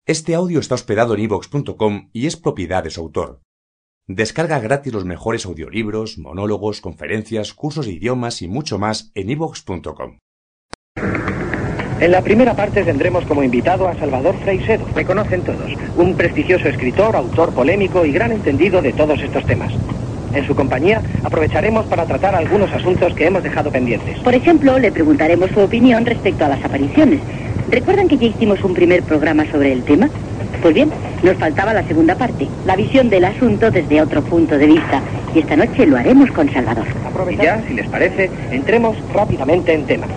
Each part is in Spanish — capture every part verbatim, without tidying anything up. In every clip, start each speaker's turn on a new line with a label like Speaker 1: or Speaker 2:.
Speaker 1: Este audio está hospedado en iVoox punto com y es propiedad de su autor. Descarga gratis los mejores audiolibros, monólogos, conferencias, cursos de idiomas y mucho más en iVoox punto com.
Speaker 2: En la primera parte tendremos como invitado a Salvador Freixedo. Me conocen todos. Un prestigioso escritor, autor polémico y gran entendido de todos estos temas. En su compañía aprovecharemos para tratar algunos asuntos que hemos dejado pendientes.
Speaker 3: Por ejemplo, le preguntaremos su opinión respecto a las apariciones. ¿Recuerdan que ya hicimos un primer programa sobre el tema? Pues bien, nos faltaba la segunda parte, la visión del asunto desde otro punto de vista. Y esta noche lo haremos con Salvador.
Speaker 2: Y ya, si les parece, entremos rápidamente en tema.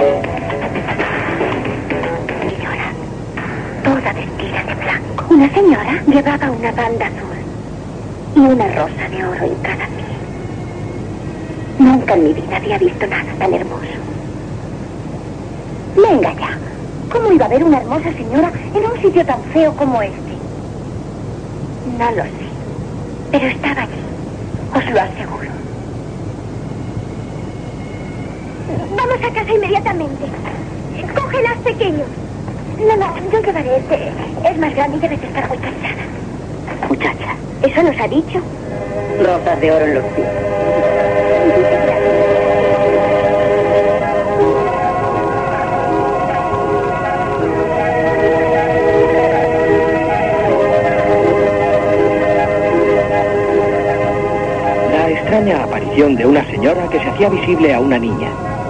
Speaker 4: Señora, toda vestida de blanco. Una señora llevaba una banda azul y una rosa de oro en cada pie. Nunca en mi vida había visto nada tan hermoso. Venga ya. ¿Cómo iba a haber una hermosa señora en un sitio tan feo como este? No lo sé, pero estaba allí, os lo aseguro. Vamos a casa inmediatamente. Cógelas, pequeños. No, no, yo llevaré este. Es más grande y debes de estar muy cansada.
Speaker 3: Muchacha,
Speaker 4: ¿eso nos ha dicho?
Speaker 3: rosas de oro en los pies.
Speaker 2: Extraña aparición de una señora que se hacía visible a una niña.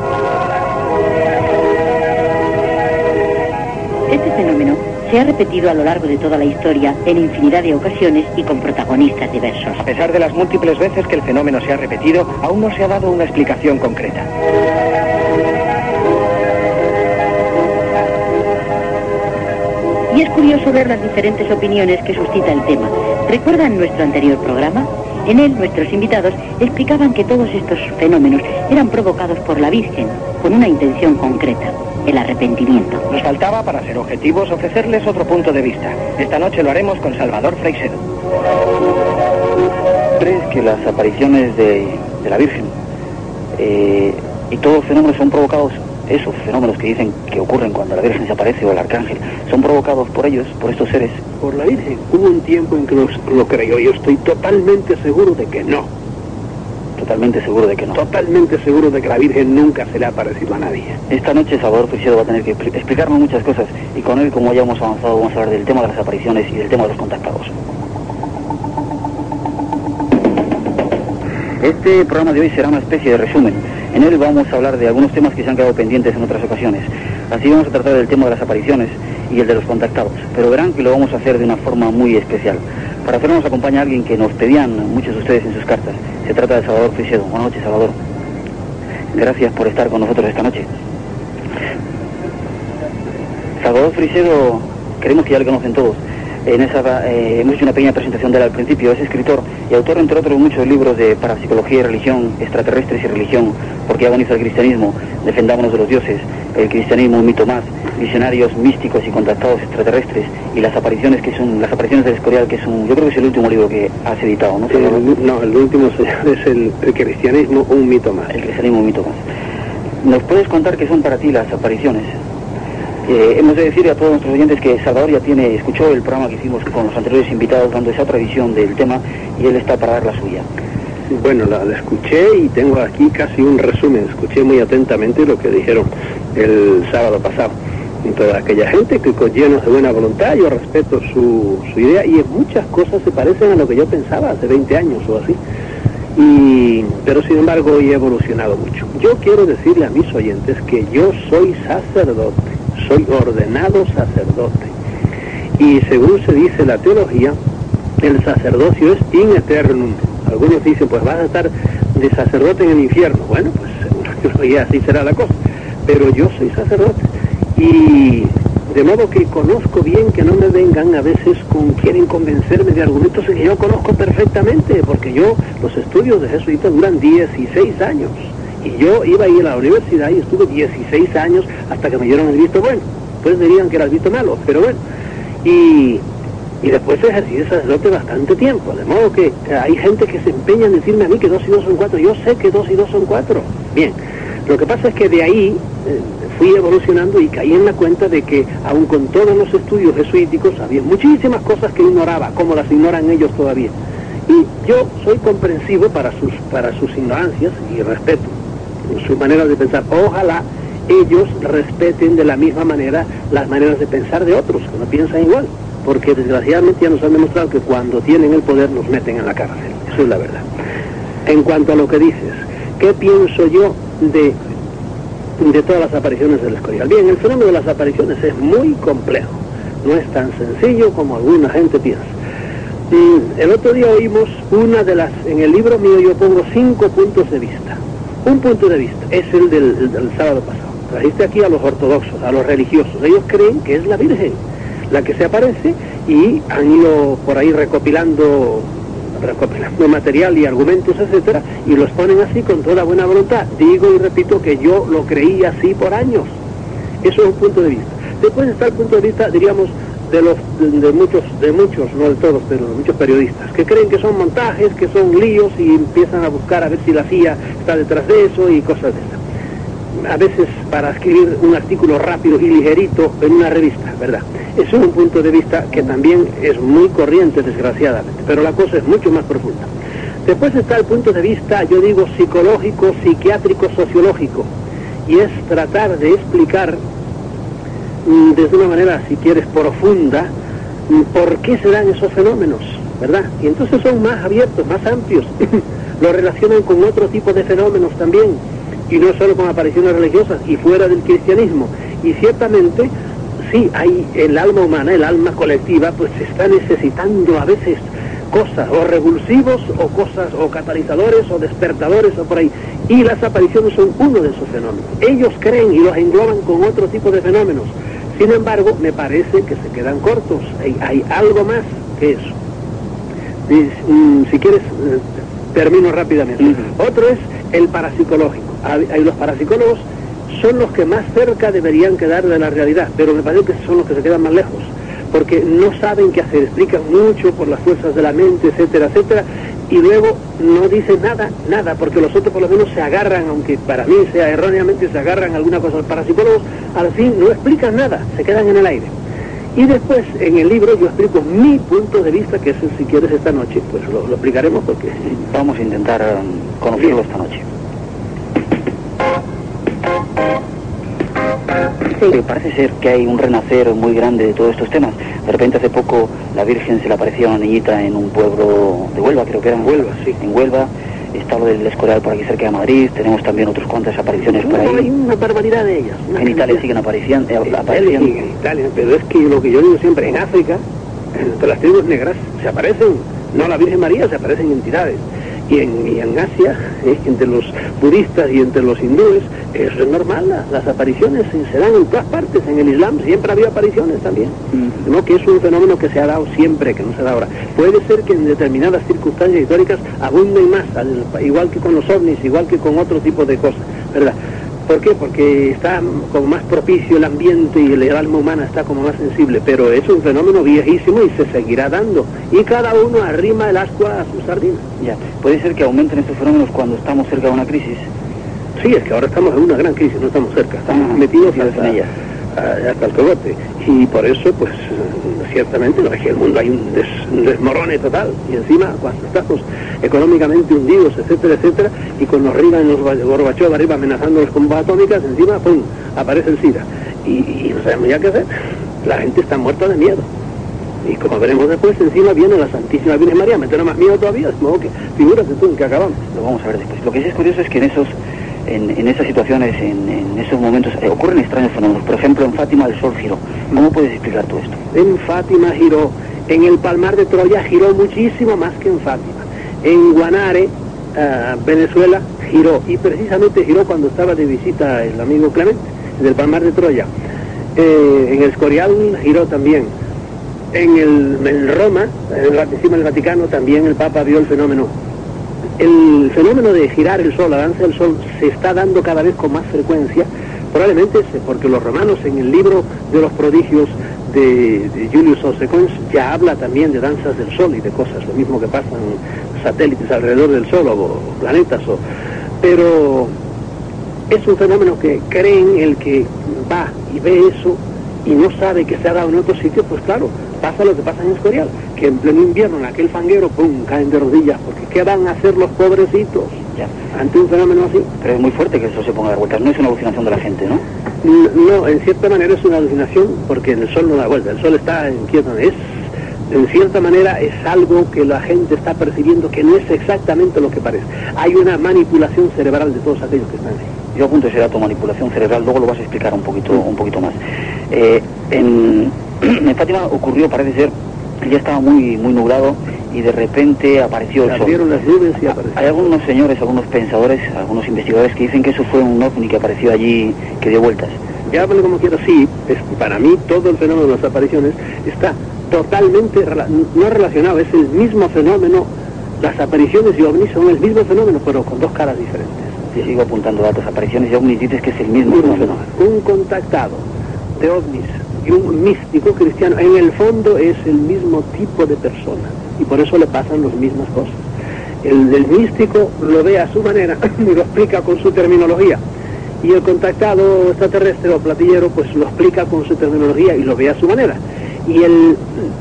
Speaker 3: Este fenómeno se ha repetido a lo largo de toda la historia en infinidad de ocasiones y con protagonistas diversos.
Speaker 2: A pesar de las múltiples veces que el fenómeno se ha repetido, aún no se ha dado una explicación concreta.
Speaker 3: Y es curioso ver las diferentes opiniones que suscita el tema. ¿Recuerdan nuestro anterior programa? En él, nuestros invitados explicaban que todos estos fenómenos eran provocados por la Virgen, con una intención concreta, el arrepentimiento.
Speaker 2: Nos faltaba, para ser objetivos, ofrecerles otro punto de vista. Esta noche lo haremos con Salvador Freixedo.
Speaker 5: ¿Crees que las apariciones de, de la Virgen eh, y todos los fenómenos son provocados, esos fenómenos que dicen que ocurren cuando la Virgen se aparece o el arcángel, son provocados por ellos, por estos seres?
Speaker 6: Por la Virgen. Hubo un tiempo en que lo, lo creyó. Yo estoy totalmente seguro de que no.
Speaker 5: Totalmente seguro de que no.
Speaker 6: Totalmente seguro de que la Virgen nunca se le ha aparecido a nadie.
Speaker 5: Esta noche Salvador Freixedo va a tener que explicarnos muchas cosas, y con él, como ya hemos avanzado, vamos a hablar del tema de las apariciones y del tema de los contactados. Este programa de hoy será una especie de resumen. En él vamos a hablar de algunos temas que se han quedado pendientes en otras ocasiones. Así vamos a tratar del tema de las apariciones y el de los contactados. Pero verán que lo vamos a hacer de una forma muy especial. Para hacerlo nos acompaña alguien que nos pedían muchos de ustedes en sus cartas. Se trata de Salvador Freixedo. Buenas noches, Salvador. Gracias por estar con nosotros esta noche. Salvador Freixedo, creemos que ya lo conocen todos. En esa, eh, hemos hecho una pequeña presentación de él al principio. Es escritor y autor, entre otros, de muchos libros de parapsicología y religión, extraterrestres y religión, porque agoniza el cristianismo, defendámonos de los dioses, el cristianismo, un mito más, visionarios místicos y contactados extraterrestres, y las apariciones, que son las apariciones del Escorial, que es un, yo creo que es el último libro que has editado, ¿no?
Speaker 6: El, no, el último es el, el cristianismo, un mito más.
Speaker 5: El cristianismo, un mito más. ¿Nos puedes contar qué son para ti las apariciones? Eh, hemos de decir a todos nuestros oyentes que Salvador ya tiene, escuchó el programa que hicimos con los anteriores invitados dando esa otra visión del tema, y él está para dar la suya.
Speaker 6: Bueno, la, la escuché y tengo aquí casi un resumen. Escuché muy atentamente lo que dijeron el sábado pasado. Y toda aquella gente que llenos de buena voluntad, yo respeto su, su idea, y en muchas cosas se parecen a lo que yo pensaba hace veinte años o así. Y, pero sin embargo hoy he evolucionado mucho. Yo quiero decirle a mis oyentes que yo soy sacerdote. Soy ordenado sacerdote, y según se dice en la teología, el sacerdocio es in eternum. Algunos dicen, pues vas a estar de sacerdote en el infierno. Bueno, pues según la teología así será la cosa, pero yo soy sacerdote, y de modo que conozco bien, que no me vengan a veces con, quieren convencerme de argumentos que yo conozco perfectamente, porque yo, los estudios de jesuita duran dieciséis años. Y yo iba a ir a la universidad y estuve dieciséis años hasta que me dieron el visto bueno. Pues dirían que era el visto malo, pero bueno. Y, y después ejercí de sacerdote bastante tiempo. De modo que hay gente que se empeña en decirme a mí que dos y dos son cuatro. Yo sé que dos y dos son cuatro. Bien, lo que pasa es que de ahí eh, fui evolucionando y caí en la cuenta de que, aun con todos los estudios jesuíticos, había muchísimas cosas que ignoraba, como las ignoran ellos todavía. Y yo soy comprensivo para sus, para sus ignorancias y respeto su manera de pensar. Ojalá ellos respeten de la misma manera las maneras de pensar de otros, que no piensan igual, porque desgraciadamente ya nos han demostrado que cuando tienen el poder nos meten en la cárcel. Eso es la verdad. En cuanto a lo que dices, ¿qué pienso yo de, de todas las apariciones del Escorial? Bien, el fenómeno de las apariciones es muy complejo, no es tan sencillo como alguna gente piensa. Y el otro día oímos una de las, en el libro mío yo pongo cinco puntos de vista. Un punto de vista es el del, el del sábado pasado. Trajiste aquí a los ortodoxos, a los religiosos. Ellos creen que es la Virgen la que se aparece y han ido por ahí recopilando, recopilando material y argumentos, etcétera, y los ponen así con toda buena voluntad. Digo y repito que yo lo creí así por años. Eso es un punto de vista. Después está el punto de vista, diríamos, de los de, de muchos, de muchos, no de todos, pero de muchos periodistas, que creen que son montajes, que son líos y empiezan a buscar a ver si la C I A está detrás de eso y cosas de esas. A veces para escribir un artículo rápido y ligerito en una revista, ¿verdad? Eso es un punto de vista que también es muy corriente, desgraciadamente, pero la cosa es mucho más profunda. Después está el punto de vista, yo digo, psicológico, psiquiátrico, sociológico, y es tratar de explicar mm, desde una manera, si quieres, profunda, mm, por qué se dan esos fenómenos, ¿verdad? Y entonces son más abiertos, más amplios, lo relacionan con otro tipo de fenómenos también, y no solo con apariciones religiosas y fuera del cristianismo. Y ciertamente, sí, hay el alma humana, el alma colectiva, pues está necesitando a veces cosas, o revulsivos, o cosas, o catalizadores, o despertadores, o por ahí. Y las apariciones son uno de esos fenómenos. Ellos creen y los engloban con otro tipo de fenómenos. Sin embargo, me parece que se quedan cortos. Hay, hay algo más que eso. Y, mm, si quieres, eh, termino rápidamente. Uh-huh. Otro es el parapsicológico. Hay, los parapsicólogos son los que más cerca deberían quedar de la realidad, pero me parece que son los que se quedan más lejos, porque no saben qué hacer, explican mucho por las fuerzas de la mente, etcétera, etcétera, y luego no dicen nada, nada, porque los otros por lo menos se agarran, aunque para mí sea erróneamente, se agarran a alguna cosa. Los parapsicólogos al fin no explican nada, se quedan en el aire. Y después, en el libro, yo explico mi punto de vista, que es, si quieres, esta noche, pues lo, lo explicaremos, porque
Speaker 5: vamos a intentar um, conocerlo esta noche. Sí, parece ser que hay un renacer muy grande de todos estos temas. De repente hace poco la Virgen se le apareció a una niñita en un pueblo de Huelva, creo que era. En
Speaker 6: Huelva, sí.
Speaker 5: En Huelva. Está lo del Escorial por aquí cerca de Madrid. Tenemos también otras cuantas apariciones por ahí.
Speaker 6: No, hay una barbaridad de ellas.
Speaker 5: En Italia siguen apareciendo. Eh,
Speaker 6: en Italia, sí, en Italia, pero es que lo que yo digo siempre, en África, entre las tribus negras, se aparecen, no la Virgen María, se aparecen entidades. Y en, y en Asia, eh, entre los budistas y entre los hindúes, eso es normal, las, las apariciones se dan en todas partes. En el Islam siempre había apariciones también, mm. ¿no? Que es un fenómeno que se ha dado siempre, que no se da ahora. Puede ser que en determinadas circunstancias históricas abunden más, al, igual que con los ovnis, igual que con otro tipo de cosas, ¿verdad? ¿Por qué? Porque está como más propicio el ambiente y el alma humana está como más sensible, pero es un fenómeno viejísimo y se seguirá dando. Y cada uno arrima el ascua a su sardina.
Speaker 5: Ya, puede ser que aumenten estos fenómenos cuando estamos cerca de una crisis.
Speaker 6: Sí, es que ahora estamos en una gran crisis, no estamos cerca, estamos ah, metidos hasta, en ella. hasta el cogote. Y por eso, pues, ciertamente, no es que el mundo hay un, des, un desmorone total. Y encima, cuando estamos económicamente hundidos, etcétera, etcétera, y con los Reagan y los Gorbachov arriba amenazándonos con bombas atómicas, encima, pum, aparece el SIDA. Y, y no sabemos ya qué hacer. La gente está muerta de miedo. Y como veremos después, encima viene la Santísima Virgen María, meterá más miedo todavía, de modo que, figúrate tú, en que acabamos.
Speaker 5: Lo vamos a ver después. Lo que sí es curioso es que en esos En, en esas situaciones, en, en esos momentos, eh, ocurren extraños fenómenos. Por ejemplo, en Fátima el sol giró. ¿Cómo puedes explicar todo esto?
Speaker 6: En Fátima giró, en el Palmar de Troya giró muchísimo más que en Fátima. En Guanare, uh, Venezuela, giró, y precisamente giró cuando estaba de visita el amigo Clemente, del Palmar de Troya. Eh, en el Escorial giró también. En, el, en Roma, en el, encima del Vaticano, también el Papa vio el fenómeno. El fenómeno de girar el sol, la danza del sol, se está dando cada vez con más frecuencia, probablemente porque los romanos en el libro de los prodigios de, de Julius Ossecons ya habla también de danzas del sol y de cosas, lo mismo que pasan satélites alrededor del sol o, o planetas, o, pero es un fenómeno que creen el que va y ve eso y no sabe que se ha dado en otro sitio, pues claro, pasa lo que pasa en Escorial, que en pleno invierno, en aquel fanguero, pum, caen de rodillas, porque ¿qué van a hacer los pobrecitos ya ante un fenómeno así?
Speaker 5: Pero es muy fuerte que eso se ponga a dar vueltas, no es una alucinación de la gente, ¿no?
Speaker 6: No, en cierta manera es una alucinación, porque el sol no da vuelta, el sol está en quieto, es, en cierta manera es algo que la gente está percibiendo que no es exactamente lo que parece. Hay una manipulación cerebral de todos aquellos que están ahí.
Speaker 5: Yo apunto ese dato, manipulación cerebral, luego lo vas a explicar un poquito, un poquito más. Eh, en, en Fátima ocurrió, parece ser, ya estaba muy muy nublado y de repente apareció el sol.
Speaker 6: Abrieron las nubes y apareció.
Speaker 5: Hay algunos señores, algunos pensadores, algunos investigadores que dicen que eso fue un ovni que apareció allí, que dio vueltas.
Speaker 6: Llámalo como quiera, sí, es, para mí todo el fenómeno de las apariciones está totalmente, no relacionado, es el mismo fenómeno, las apariciones y ovnis son el mismo fenómeno, pero con dos caras diferentes.
Speaker 5: Sí, sigo apuntando datos, apariciones y ovnis, dices que es el mismo
Speaker 6: mismo
Speaker 5: fenómeno.
Speaker 6: fenómeno. Un contactado de ovnis y un místico cristiano, en el fondo es el mismo tipo de persona, y por eso le pasan las mismas cosas. El, el místico lo ve a su manera y lo explica con su terminología, y el contactado extraterrestre o platillero pues lo explica con su terminología y lo ve a su manera. Y el,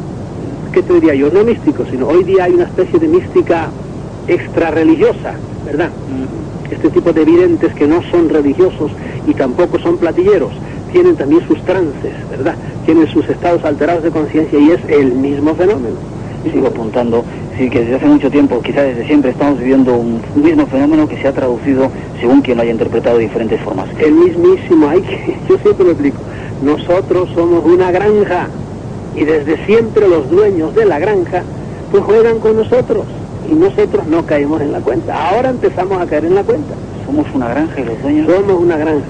Speaker 6: ¿qué te diría yo? No místico, sino hoy día hay una especie de mística extrarreligiosa, ¿verdad? Este tipo de videntes que no son religiosos y tampoco son platilleros, tienen también sus trances, ¿verdad? Tienen sus estados alterados de conciencia y es el mismo fenómeno.
Speaker 5: Y sigo apuntando, sí, que desde hace mucho tiempo, quizás desde siempre, estamos viviendo un mismo fenómeno que se ha traducido según quien lo haya interpretado de diferentes formas.
Speaker 6: El mismísimo, hay que, yo siempre lo explico, nosotros somos una granja y desde siempre los dueños de la granja pues juegan con nosotros y nosotros no caemos en la cuenta. Ahora empezamos a caer en la cuenta.
Speaker 5: Somos una granja y los dueños...
Speaker 6: Somos una granja.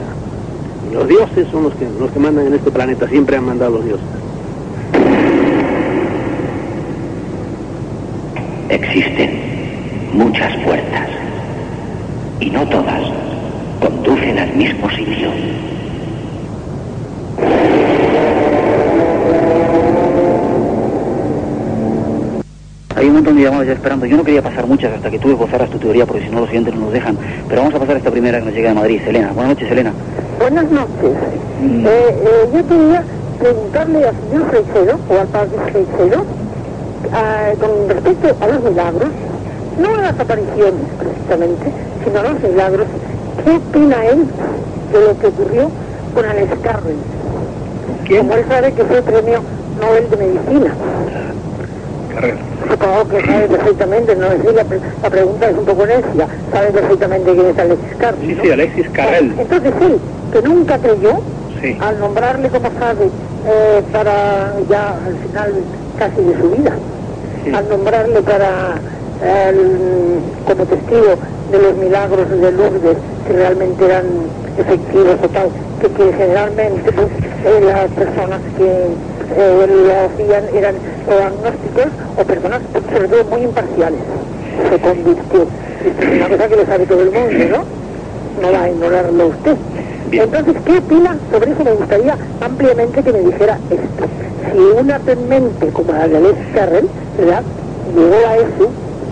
Speaker 6: Y los dioses son los que, los que mandan en este planeta, siempre han mandado los dioses.
Speaker 7: Existen muchas puertas y no todas conducen al mismo sitio.
Speaker 5: Hay un montón de llamadas ya esperando. Yo no quería pasar muchas hasta que tú esbozaras tu teoría, porque si no los siguientes no nos dejan. Pero vamos a pasar esta primera que nos llega de Madrid. Selena. Buenas noches, Selena.
Speaker 8: Buenas noches. Mm. Eh, eh, yo quería preguntarle al señor Freixedo, o al padre Freixedo, Uh, con respecto a los milagros, no a las apariciones precisamente, sino a los milagros, ¿qué opina él de lo que ocurrió con Alex Carrel?
Speaker 6: ¿Quién?
Speaker 8: Como él sabe que fue premio Nobel de Medicina.
Speaker 6: Carrel.
Speaker 8: Supongo que sabe perfectamente, no es la, la pregunta es un poco necia, sabe perfectamente quién es Alexis Carrel.
Speaker 6: Sí,
Speaker 8: ¿no?
Speaker 6: sí, Alexis Carrel.
Speaker 8: Entonces él, que nunca creyó,
Speaker 6: sí,
Speaker 8: al nombrarle, como sabe, eh, para ya al final casi de su vida, sí, al nombrarle para eh, como testigo de los milagros de Lourdes, que realmente eran efectivos o tal, que, que generalmente pues, eh, las personas que eh, lo hacían eran o agnósticos o personas sobre todo muy imparciales. Se convirtió. Esto es una cosa que lo sabe todo el mundo, ¿no? No va a ignorarlo usted. Bien. Entonces, ¿qué opina sobre eso? Me gustaría ampliamente que me dijera esto. Si una mente como la de Alexis Carrel, ¿verdad?, llegó a eso,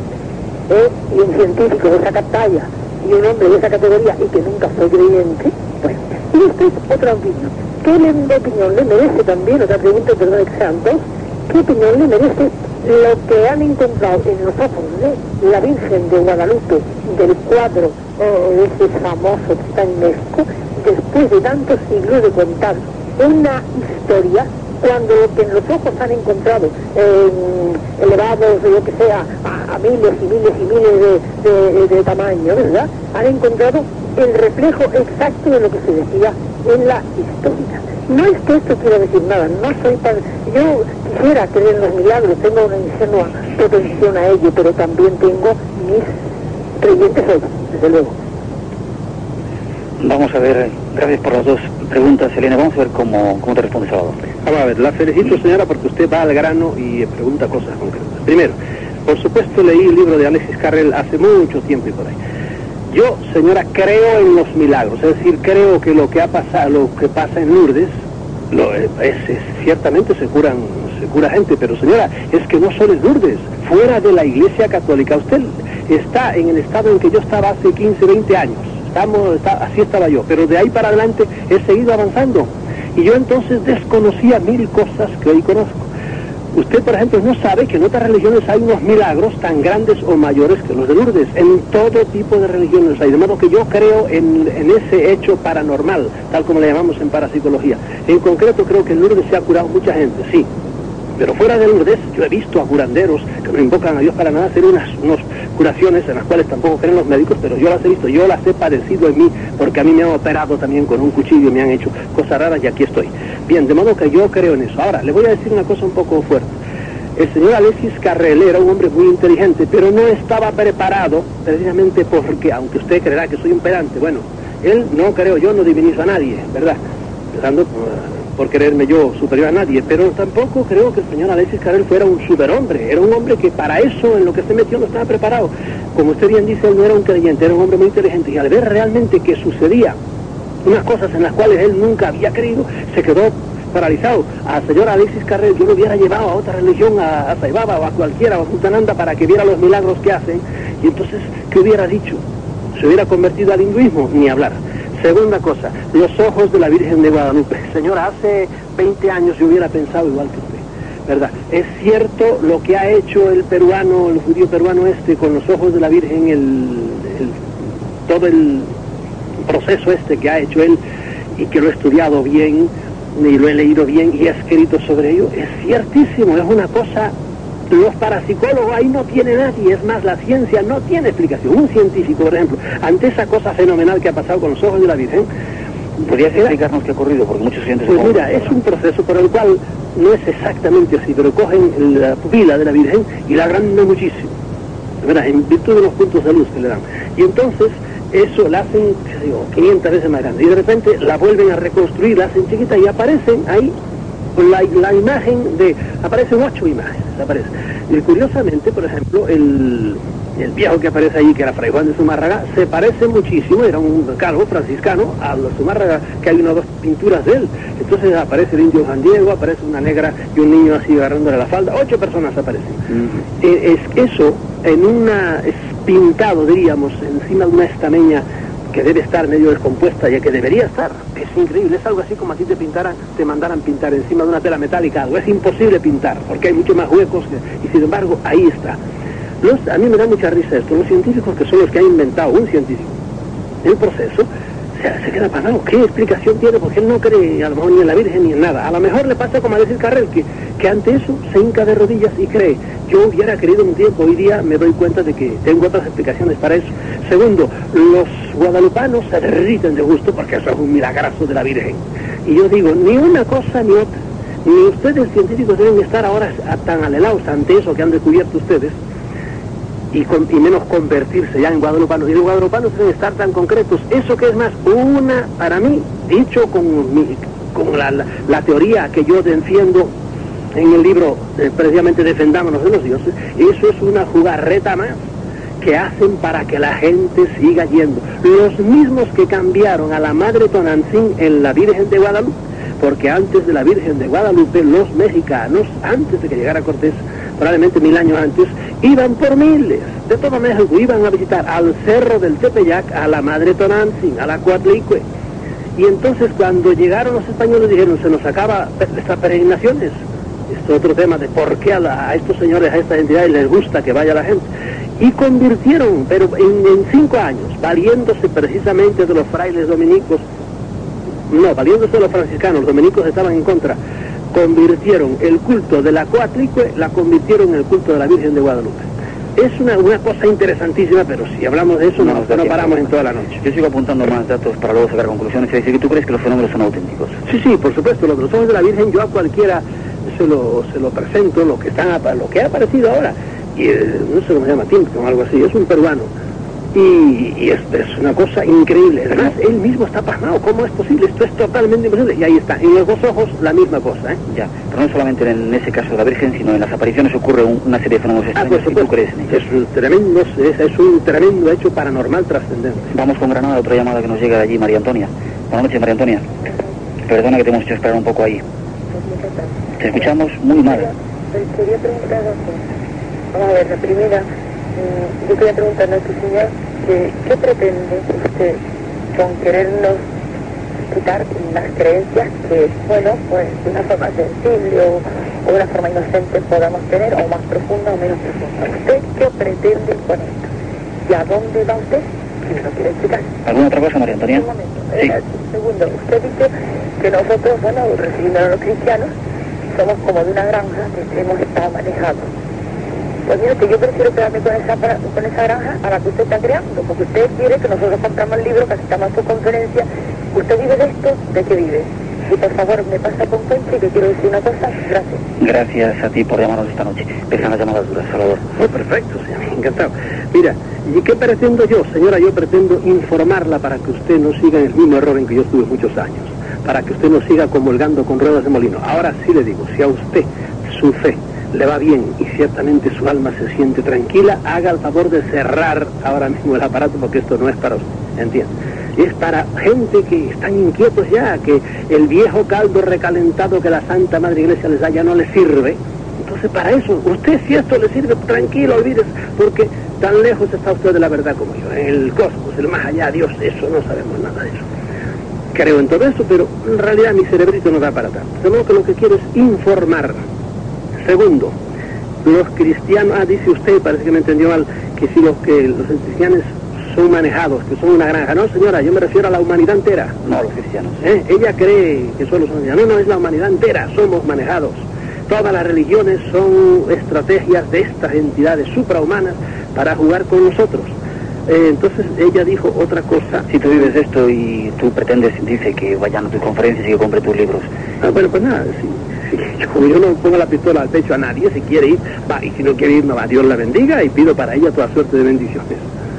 Speaker 8: eh, y un científico de esa talla y un hombre de esa categoría y que nunca fue creyente, bueno, y después otra opinión. ¿Qué le, opinión le merece también, otra pregunta, perdón, que sean dos, qué opinión le merece lo que han encontrado en los ojos de la Virgen de Guadalupe, del cuadro eh, ese famoso que está en UNESCO, después de tantos siglos de contar una historia, cuando lo que en los ojos han encontrado eh, elevados, yo que sea, a, a miles y miles y miles de, de, de tamaño, ¿verdad?, han encontrado el reflejo exacto de lo que se decía en la historia. No es que esto quiera decir nada, no soy tan... Yo quisiera creer en los milagros, tengo una ingenua pretensión a ello, pero también tengo mis creyentes hoy, desde luego.
Speaker 5: Vamos a ver, gracias por las dos preguntas, Elena. Vamos a ver cómo, cómo te responde Salvador.
Speaker 6: Vamos a ver, la felicito, señora, porque usted va al grano y pregunta cosas concretas. Primero, por supuesto leí el libro de Alexis Carrel hace mucho tiempo y por ahí. Yo, señora, creo en los milagros, es decir, creo que lo que ha pasado, lo que pasa en Lourdes, lo, es, es, ciertamente se curan, se cura gente, pero señora, es que no solo en Lourdes, fuera de la Iglesia Católica. Usted está en el estado en que yo estaba hace quince, veinte años. estamos, está, así estaba yo, pero de ahí para adelante he seguido avanzando. Y yo entonces desconocía mil cosas que hoy conozco. Usted, por ejemplo, no sabe que en otras religiones hay unos milagros tan grandes o mayores que los de Lourdes. En todo tipo de religiones hay. De modo que yo creo en, en ese hecho paranormal, tal como le llamamos en parapsicología. En concreto, creo que en Lourdes se ha curado mucha gente, sí. Pero fuera de Lourdes, yo he visto a curanderos que no invocan a Dios para nada hacer unas, unas curaciones en las cuales tampoco creen los médicos, pero yo las he visto, yo las he padecido en mí, porque a mí me han operado también con un cuchillo, me han hecho cosas raras y aquí estoy. Bien, de modo que yo creo en eso. Ahora, le voy a decir una cosa un poco fuerte. El señor Alexis Carrel era un hombre muy inteligente, pero no estaba preparado, precisamente porque, aunque usted creerá que soy un pedante, bueno, él, no creo yo, no divinizo a nadie, ¿verdad? Empezando por, por creerme yo superior a nadie, pero tampoco creo que el señor Alexis Carrel fuera un superhombre, era un hombre que para eso, en lo que se metió, no estaba preparado. Como usted bien dice, él no era un creyente, era un hombre muy inteligente, y al ver realmente que sucedía unas cosas en las cuales él nunca había creído, se quedó paralizado. Al señor Alexis Carrel yo lo hubiera llevado a otra religión, a, a Saibaba o a cualquiera, o a Sultananda, para que viera los milagros que hacen, y entonces, ¿qué hubiera dicho? ¿Se hubiera convertido al hinduismo? Ni hablar. Segunda cosa, los ojos de la Virgen de Guadalupe. Señora, hace veinte años yo hubiera pensado igual que usted, ¿verdad? Es cierto lo que ha hecho el peruano, el judío peruano este, con los ojos de la Virgen, el, el, todo el proceso este que ha hecho él, y que lo he estudiado bien, y lo he leído bien, y he escrito sobre ello, es ciertísimo, es una cosa. Los parapsicólogos ahí no tiene nadie, es más, la ciencia no tiene explicación. Un científico, por ejemplo, ante esa cosa fenomenal que ha pasado con los ojos de la Virgen,
Speaker 5: ¿podrías explicarnos qué ha ocurrido? Porque muchos oyentes...
Speaker 6: Pues mira, es un proceso por el cual no es exactamente así, pero cogen la pupila de la Virgen y la agrandan muchísimo, ¿verdad? En virtud de los puntos de luz que le dan. Y entonces eso la hacen, qué digo, quinientas veces más grande. Y de repente la vuelven a reconstruir, la hacen chiquita y aparecen ahí La, la imagen de... aparecen ocho imágenes, aparecen. Y curiosamente, por ejemplo, el, el viejo que aparece ahí, que era Fray Juan de Zumárraga, se parece muchísimo, era un calvo franciscano, a los Zumárraga, que hay una o dos pinturas de él. Entonces aparece el indio Juan Diego, aparece una negra y un niño así agarrándole la falda, ocho personas aparecen. Uh-huh. eh, es eso, en una... es pintado, diríamos, encima de una estameña que debe estar medio descompuesta y que debería estar. Es increíble, es algo así como a ti te pintaran, te mandaran pintar encima de una tela metálica algo. Es imposible pintar, porque hay mucho más huecos, que, y sin embargo, ahí está. Los, a mí me da mucha risa esto, los científicos que son los que han inventado, un científico, el proceso, se, se queda parado. ¿Qué explicación tiene? Porque él no cree a lo mejor ni en la Virgen ni en nada. A lo mejor le pasa como a decir Carrel, que, que ante eso se hinca de rodillas y cree. Yo hubiera creído un tiempo, hoy día me doy cuenta de que tengo otras explicaciones para eso. Segundo, los guadalupanos se derriten de gusto porque eso es un milagrazo de la Virgen. Y yo digo, ni una cosa ni otra. Ni ustedes científicos deben estar ahora tan alelados ante eso que han descubierto ustedes, y, con, y menos convertirse ya en guadalupanos. Y los guadalupanos deben estar tan concretos. Eso que es más, una, para mí, dicho con, mi, con la, la, la teoría que yo defiendo en el libro, eh, precisamente Defendámonos de los Dioses, eso es una jugarreta más que hacen para que la gente siga yendo. Los mismos que cambiaron a la Madre Tonantzin en la Virgen de Guadalupe, porque antes de la Virgen de Guadalupe, los mexicanos, antes de que llegara Cortés, probablemente mil años antes, iban por miles de todo México, iban a visitar al Cerro del Tepeyac, a la Madre Tonantzin, a la Coatlicue. Y entonces cuando llegaron los españoles dijeron, se nos acaba estas peregrinaciones. Este otro tema de por qué a, la, a estos señores, a estas entidades les gusta que vaya la gente. Y convirtieron, pero en, en cinco años, valiéndose precisamente de los frailes dominicos, no, valiéndose de los franciscanos, los dominicos estaban en contra, convirtieron el culto de la Coatlicue, la convirtieron en el culto de la Virgen de Guadalupe. Es una, una cosa interesantísima, pero si hablamos de eso no, no, no paramos en toda la noche.
Speaker 5: Yo sigo apuntando más datos para luego sacar conclusiones. Es decir, que tú crees que los fenómenos son auténticos.
Speaker 6: Sí, sí, por supuesto, los ojos de la Virgen yo a cualquiera se lo, se lo presento, lo que, están, lo que ha aparecido ahora. Y eh, no sé cómo se llama, Tinto o algo así, es un peruano. Y, y es, es una cosa increíble. Además, él mismo está pasmado. ¿Cómo es posible? Esto es totalmente imposible. Y ahí está. En los dos ojos, la misma cosa, ¿eh?
Speaker 5: Ya. Pero no solamente en ese caso de la Virgen, sino en las apariciones ocurre un, una serie de fenómenos extraños.
Speaker 6: Ah, pues, ¿y tú crees en ellos? Es un tremendo, es, es un tremendo hecho paranormal trascendente.
Speaker 5: Vamos con Granada, otra llamada que nos llega de allí, María Antonia. Buenas noches, María Antonia. Perdona que te hemos hecho esperar un poco ahí. Te escuchamos muy mal.
Speaker 8: Quería preguntar, vamos a ver, la primera, yo quería preguntarle a tu señor, que, ¿qué pretende usted con querernos quitar las creencias que, bueno, pues de una forma sensible o, o de una forma inocente podamos tener, o más profunda o menos profunda. ¿Usted qué pretende con esto? ¿Y a dónde va usted? Si me lo quiere explicar.
Speaker 5: ¿Alguna otra cosa, María Antonia?
Speaker 8: Un momento.
Speaker 5: Sí.
Speaker 8: Eh, segundo, usted dice que nosotros, bueno, recibiendo a los cristianos, somos como de una granja que hemos estado manejando. Pues mire, que yo prefiero quedarme con esa, con esa granja a la que usted está creando, porque usted quiere que nosotros compramos el libro, que asistamos a su conferencia. ¿Usted vive de esto? ¿De qué vive? Y por favor, me pasa con Conchi, que quiero decir una cosa. Gracias.
Speaker 5: Gracias a ti por llamarnos esta noche. Empiezan las llamadas duras, Salvador.
Speaker 6: Oh, perfecto, señor, encantado. Mira, ¿y qué pretendo yo, señora? Yo pretendo informarla para que usted no siga en el mismo error en que yo estuve muchos años, para que usted no siga comulgando con ruedas de molino. Ahora sí le digo, si a usted su fe le va bien y ciertamente su alma se siente tranquila, haga el favor de cerrar ahora mismo el aparato, porque esto no es para usted, ¿entiende? Es para gente que están inquietos ya, que el viejo caldo recalentado que la Santa Madre Iglesia les da ya no les sirve. Entonces, para eso, usted si esto le sirve, tranquilo, olvídese, porque tan lejos está usted de la verdad como yo. En el cosmos, el más allá, Dios, eso no sabemos nada de eso. Creo en todo eso, pero en realidad mi cerebrito no da para tanto. De modo que lo que quiero es informar. Segundo, los cristianos, ah, dice usted, parece que me entendió mal, que si los que los cristianos son manejados, que son una granja. No, señora, yo me refiero a la humanidad entera.
Speaker 5: No, los cristianos.
Speaker 6: ¿Eh? Ella cree que solo son cristianos. No, no, es la humanidad entera, somos manejados. Todas las religiones son estrategias de estas entidades suprahumanas para jugar con nosotros. Eh, entonces ella dijo otra cosa.
Speaker 5: Si tú vives esto y tú pretendes, dice que vayan a tus conferencias y que compre tus libros.
Speaker 6: Ah, bueno, pues nada, sí. Yo, yo no pongo la pistola al pecho a nadie, si quiere ir, va, y si no quiere ir, no va, Dios la bendiga y pido para ella toda suerte de bendiciones.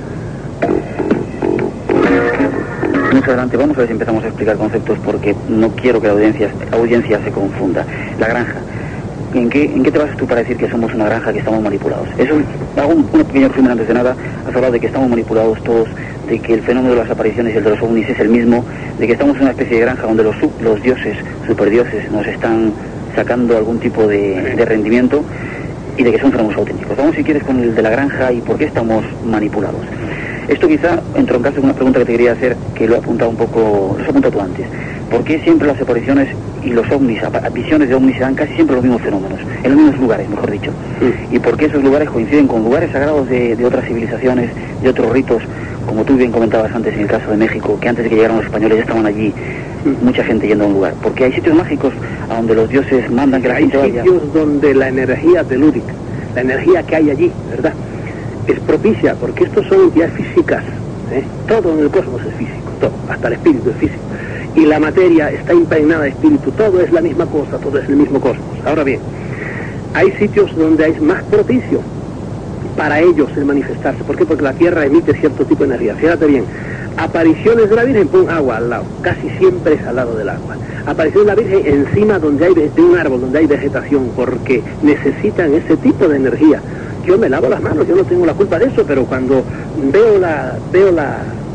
Speaker 5: Más adelante vamos a ver si empezamos a explicar conceptos, porque no quiero que la audiencia, la audiencia se confunda. La granja. ¿En qué, ¿En qué te basas tú para decir que somos una granja, que estamos manipulados? Eso, hago un, un pequeño resumen antes de nada. Has hablado de que estamos manipulados todos, de que el fenómeno de las apariciones y el de los ovnis es el mismo, de que estamos en una especie de granja donde los, los dioses, superdioses, nos están sacando algún tipo de, de rendimiento, y de que son fenómenos auténticos. Vamos, si quieres, con el de la granja y por qué estamos manipulados. Esto quizá entroncarse con una pregunta que te quería hacer, que lo he apuntado un poco, lo has apuntado tú antes. ¿Por qué siempre las apariciones y los ovnis, visiones de ovnis, se dan casi siempre los mismos fenómenos, en los mismos lugares, mejor dicho? Mm. ¿Y por qué esos lugares coinciden con lugares sagrados de, de otras civilizaciones, de otros ritos, como tú bien comentabas antes en el caso de México, que antes de que llegaran los españoles ya estaban allí mm. mucha gente yendo a un lugar? Porque hay sitios mágicos a donde los dioses mandan que la
Speaker 6: hay
Speaker 5: gente vaya.
Speaker 6: Hay sitios donde la energía telúrica, la energía que hay allí, ¿verdad?, es propicia, porque estos son entidades físicas, ¿eh? Todo en el cosmos es físico, todo, hasta el espíritu es físico. Y la materia está impregnada de espíritu, todo es la misma cosa, todo es el mismo cosmos. Ahora bien, hay sitios donde hay más propicio para ellos el manifestarse. ¿Por qué? Porque la Tierra emite cierto tipo de energía. Fíjate bien, apariciones de la Virgen, pon agua al lado, casi siempre es al lado del agua. Apariciones de la Virgen encima donde hay de un árbol, donde hay vegetación, porque necesitan ese tipo de energía. Yo me lavo las manos, yo no tengo la culpa de eso, pero cuando veo la veo la,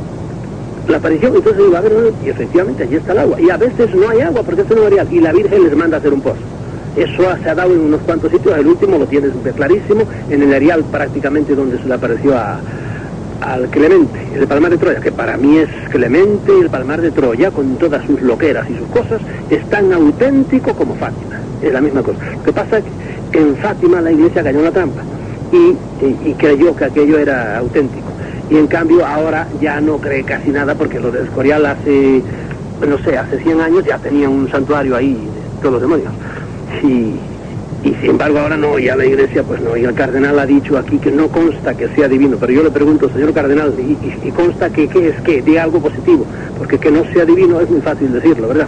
Speaker 6: la aparición, entonces digo, a ver, y efectivamente allí está el agua. Y a veces no hay agua porque esto no es real, y la Virgen les manda a hacer un pozo. Eso se ha dado en unos cuantos sitios, el último lo tienes clarísimo, en el Arial prácticamente donde se le apareció a, al Clemente, el Palmar de Troya, que para mí es Clemente, el Palmar de Troya, con todas sus loqueras y sus cosas, es tan auténtico como Fátima, es la misma cosa. Lo que pasa es que en Fátima la iglesia cayó en la trampa. Y, y, y creyó que aquello era auténtico. Y en cambio ahora ya no cree casi nada, porque lo del Escorial hace, no sé, hace cien años ya tenían un santuario ahí de todos los demonios. Y, y sin embargo ahora no, ya la iglesia pues no. Y el cardenal ha dicho aquí que no consta que sea divino, pero yo le pregunto, señor cardenal, ¿y, y, y consta que qué es qué? Diga algo positivo, porque que no sea divino es muy fácil decirlo, ¿verdad?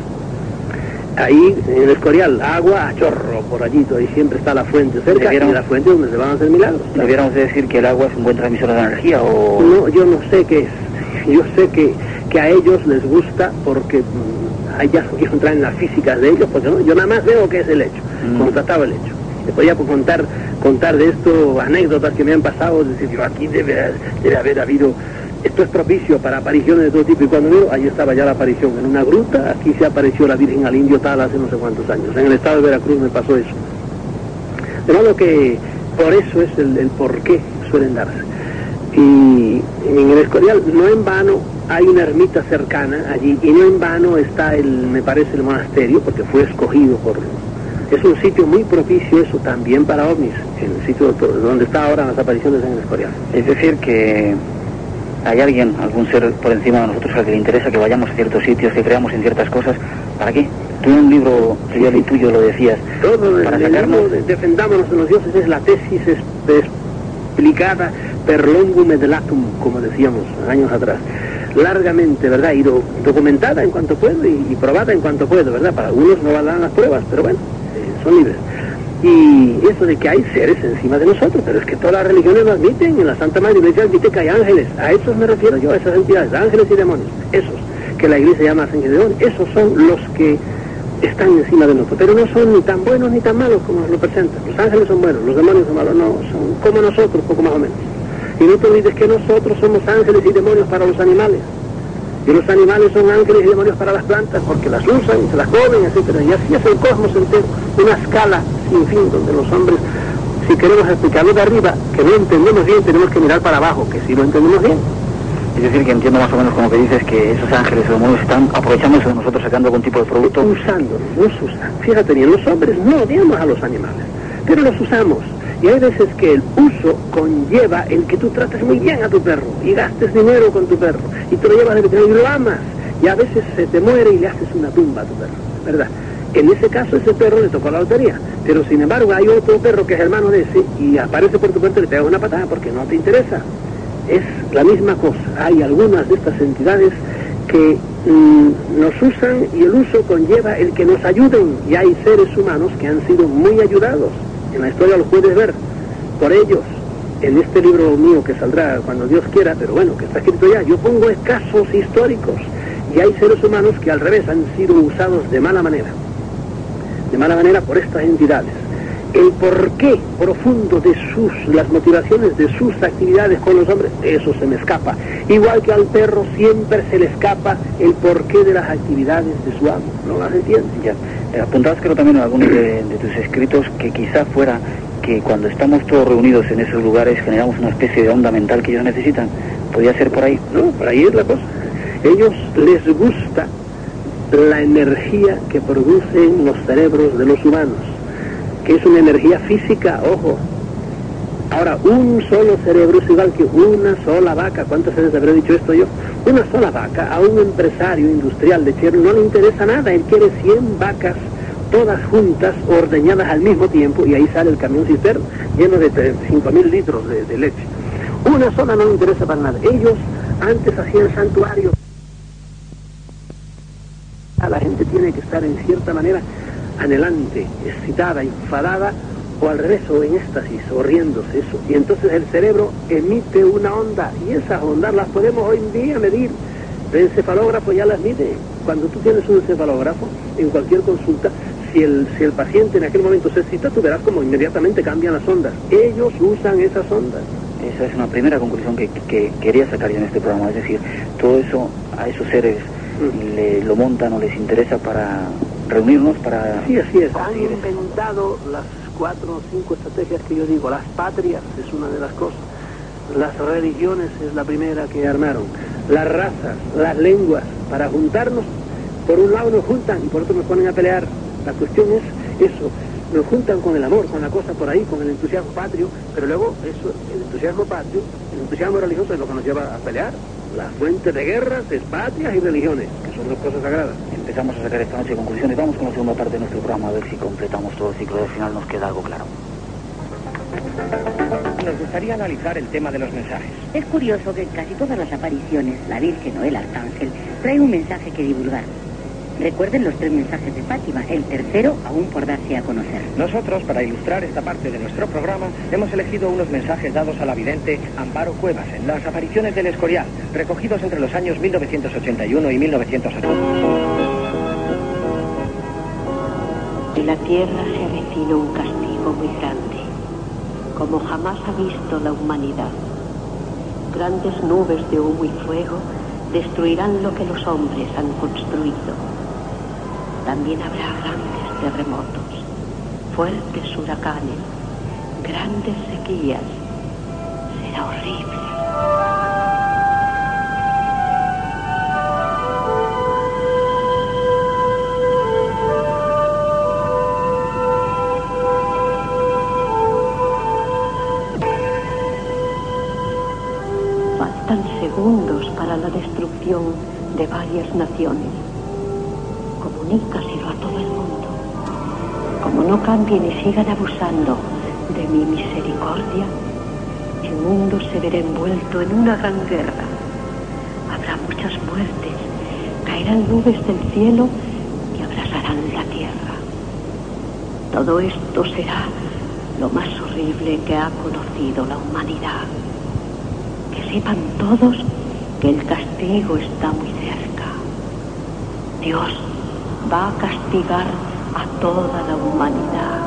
Speaker 6: Ahí, en el Escorial, agua a chorro por allí, y siempre está la fuente cerca, y la fuente donde se van a hacer milagros.
Speaker 5: ¿Debiéramos decir que el agua es un buen transmisor de energía o...?
Speaker 6: No, yo no sé qué es. Yo sé que, que a ellos les gusta porque mmm, ahí ya no quiero entrar en las físicas de ellos, porque no, yo nada más veo que es el hecho, mm. constataba el hecho. Le podía pues, contar, contar de esto anécdotas que me han pasado, es decir, yo aquí debe, debe haber habido... Esto es propicio para apariciones de todo tipo, y cuando veo, ahí estaba ya la aparición, en una gruta, aquí se apareció la Virgen al Indio Tal hace no sé cuántos años, en el estado de Veracruz me pasó eso. De modo que por eso es el, el por qué suelen darse. Y en el Escorial, no en vano, hay una ermita cercana allí, y no en vano está, el, me parece, el monasterio, porque fue escogido por... Es un sitio muy propicio eso también para ovnis, el sitio donde está ahora las apariciones en el Escorial.
Speaker 5: Es decir, que hay alguien, algún ser por encima de nosotros al que le interesa que vayamos a ciertos sitios, que creamos en ciertas cosas. ¿Para qué? Tú en un libro que yo leí tuyo lo decías.
Speaker 6: Todo
Speaker 5: para
Speaker 6: el,
Speaker 5: sacarnos...
Speaker 6: el libro de Defendámonos de los dioses es la tesis es, explicada per longum et latum, como decíamos años atrás, largamente, ¿verdad? Y do, documentada en cuanto puedo y, y probada en cuanto puedo, ¿verdad? Para algunos no valdrán las pruebas, pero bueno, eh, son libres. Y eso de que hay seres encima de nosotros, pero es que todas las religiones lo admiten, en la Santa Madre Iglesia admite que hay ángeles, a esos me refiero yo, a esas entidades, ángeles y demonios, esos, que la Iglesia llama ángeles y demonios, esos son los que están encima de nosotros, pero no son ni tan buenos ni tan malos como nos lo presentan. Los ángeles son buenos, los demonios son malos, no, son como nosotros, poco más o menos. Y no te olvides que nosotros somos ángeles y demonios para los animales, y los animales son ángeles y demonios para las plantas, porque las usan y se las comen, etcétera. Y así es el cosmos entero, una escala sin fin, donde los hombres, si queremos explicarlo de arriba, que no entendemos bien, tenemos que mirar para abajo, que sí lo entendemos bien.
Speaker 5: Es decir, que entiendo más o menos como que dices que esos ángeles o demonios están aprovechándose de nosotros, sacando algún tipo de producto.
Speaker 6: Usándonos, nos usan. Fíjate bien, los hombres no odiamos a los animales, pero los usamos. Y hay veces que el uso conlleva el que tú trates muy bien a tu perro y gastes dinero con tu perro y te lo llevas de veterinario y lo amas. Y a veces se te muere y le haces una tumba a tu perro, ¿verdad? En ese caso ese perro le tocó la lotería, pero sin embargo hay otro perro que es hermano de ese y aparece por tu puerta y le pega una patada porque no te interesa. Es la misma cosa. Hay algunas de estas entidades que mmm, nos usan y el uso conlleva el que nos ayuden, y hay seres humanos que han sido muy ayudados. En la historia los puedes ver por ellos. En este libro mío que saldrá cuando Dios quiera, pero bueno, que está escrito ya, yo pongo casos históricos, y hay seres humanos que al revés han sido usados de mala manera, de mala manera por estas entidades. El porqué profundo de sus, las motivaciones de sus actividades con los hombres, eso se me escapa. Igual que al perro siempre se le escapa el porqué de las actividades de su amo, ¿no las entiendes?
Speaker 5: Ya. Eh, apuntabas creo también en algunos de, de tus escritos que quizá fuera que cuando estamos todos reunidos en esos lugares generamos una especie de onda mental que ellos necesitan. ¿Podría ser por ahí?
Speaker 6: No, por ahí es la cosa. Ellos les gusta la energía que producen los cerebros de los humanos, que es una energía física, ojo. Ahora, un solo cerebro es igual que una sola vaca. ¿Cuántas veces habré dicho esto yo? Una sola vaca, a un empresario industrial de Cherno no le interesa nada. Él quiere cien vacas, todas juntas, ordeñadas al mismo tiempo, y ahí sale el camión cisterna, lleno de cinco mil litros de, de leche. Una sola no le interesa para nada. Ellos antes hacían santuarios. La gente tiene que estar en cierta manera anhelante, excitada, enfadada, o al revés, o en éxtasis, o riéndose, eso. Y entonces el cerebro emite una onda, y esas ondas las podemos hoy en día medir. El encefalógrafo ya las mide. Cuando tú tienes un encefalógrafo, en cualquier consulta, si el, si el paciente en aquel momento se excita, tú verás como inmediatamente cambian las ondas. Ellos usan esas ondas.
Speaker 5: Esa es una primera conclusión que, que quería sacar yo en este programa, es decir, todo eso a esos seres mm. le, lo montan o les interesa para reunirnos, para...
Speaker 6: Sí, así es. Han inventado las cuatro o cinco estrategias que yo digo. Las patrias es una de las cosas. Las religiones es la primera que armaron. Las razas, las lenguas, para juntarnos. Por un lado nos juntan y por otro nos ponen a pelear. La cuestión es eso. Nos juntan con el amor, con la cosa por ahí, con el entusiasmo patrio, pero luego eso, el entusiasmo patrio, el entusiasmo religioso es lo que nos lleva a pelear. La fuente de guerras es patrias y religiones, que son dos cosas sagradas.
Speaker 5: Empezamos a sacar esta noche conclusiones. Vamos con la segunda parte de nuestro programa, a ver si completamos todo el ciclo. Al final nos queda algo claro.
Speaker 2: Nos gustaría analizar el tema de los mensajes.
Speaker 3: Es curioso que en casi todas las apariciones, la Virgen o el Arcángel trae un mensaje que divulgar. Recuerden los tres mensajes de Fátima, el tercero aún por darse a conocer.
Speaker 2: Nosotros, para ilustrar esta parte de nuestro programa, hemos elegido unos mensajes dados a la vidente Amparo Cuevas en las apariciones del Escorial, recogidos entre los años mil novecientos ochenta y uno y mil novecientos ochenta.
Speaker 9: En la tierra se avecina un castigo muy grande, como jamás ha visto la humanidad. Grandes nubes de humo y fuego destruirán lo que los hombres han construido. También habrá grandes terremotos, fuertes huracanes, grandes sequías. Será horrible. Faltan segundos para la destrucción de varias naciones. Comunícaselo a todo el mundo. Como no cambien y sigan abusando de mi misericordia, el mundo se verá envuelto en una gran guerra. Habrá muchas muertes, caerán nubes del cielo y abrasarán la tierra. Todo esto será lo más horrible que ha conocido la humanidad. Que sepan todos que el castigo está muy cerca. Dios va a castigar a toda la humanidad.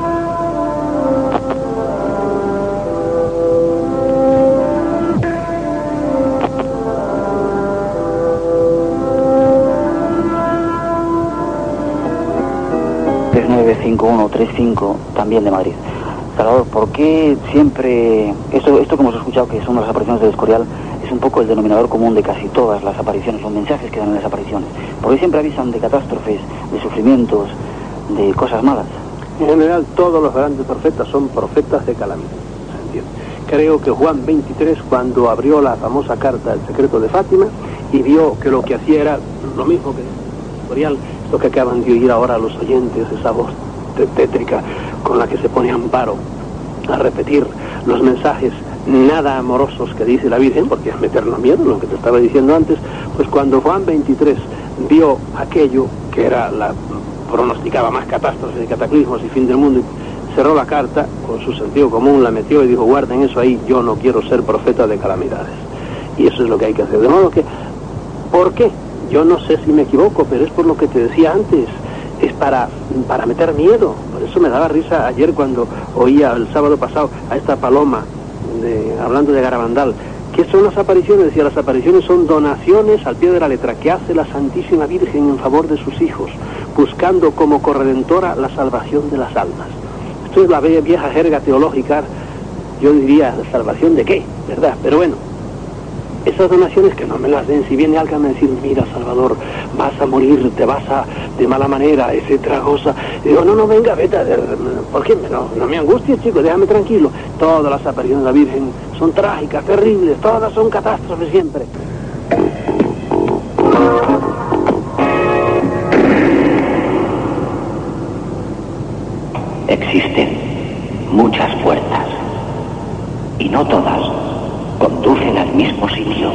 Speaker 5: tres nueve cinco uno tres cinco, también de Madrid. Salvador, ¿por qué siempre, esto, esto que hemos escuchado, que son las apariciones del Escorial, es un poco el denominador común de casi todas las apariciones, los mensajes que dan en las apariciones? ¿Por qué siempre avisan de catástrofes, de sufrimientos, de cosas malas?
Speaker 6: En general, todos los grandes profetas son profetas de calamidad. Creo que Juan veintitrés, cuando abrió la famosa carta El secreto de Fátima y vio que lo que hacía era lo mismo que el Escorial, lo que acaban de oír ahora los oyentes, esa voz tétrica con la que se pone Amparo a repetir los mensajes nada amorosos que dice la Virgen, porque es meternos miedo, lo que te estaba diciendo antes, pues cuando Juan veintitrés vio aquello que era la pronosticaba más catástrofes y cataclismos y fin del mundo, y cerró la carta, con su sentido común la metió y dijo: guarden eso ahí, yo no quiero ser profeta de calamidades. Y eso es lo que hay que hacer. De modo que, ¿por qué? Yo no sé si me equivoco, pero es por lo que te decía antes, es para, para meter miedo. Por eso me daba risa ayer cuando oía el sábado pasado a esta Paloma de, hablando de Garabandal. ¿Qué son las apariciones? Decía, las apariciones son donaciones al pie de la letra que hace la Santísima Virgen en favor de sus hijos, buscando como corredentora la salvación de las almas. Esto es la vieja jerga teológica, yo diría, ¿salvación de qué? ¿Verdad? Pero bueno, esas donaciones que no me las den, si viene alguien a decir: mira, Salvador, vas a morir, te vas a de mala manera, etcétera, cosa. Y digo: no, no, venga, vete, ¿por qué? No, no me angusties, chico, déjame tranquilo. Todas las apariciones de la Virgen son trágicas, terribles, todas son catástrofes siempre.
Speaker 7: Existen muchas puertas, y no todas conducen al mismo sitio.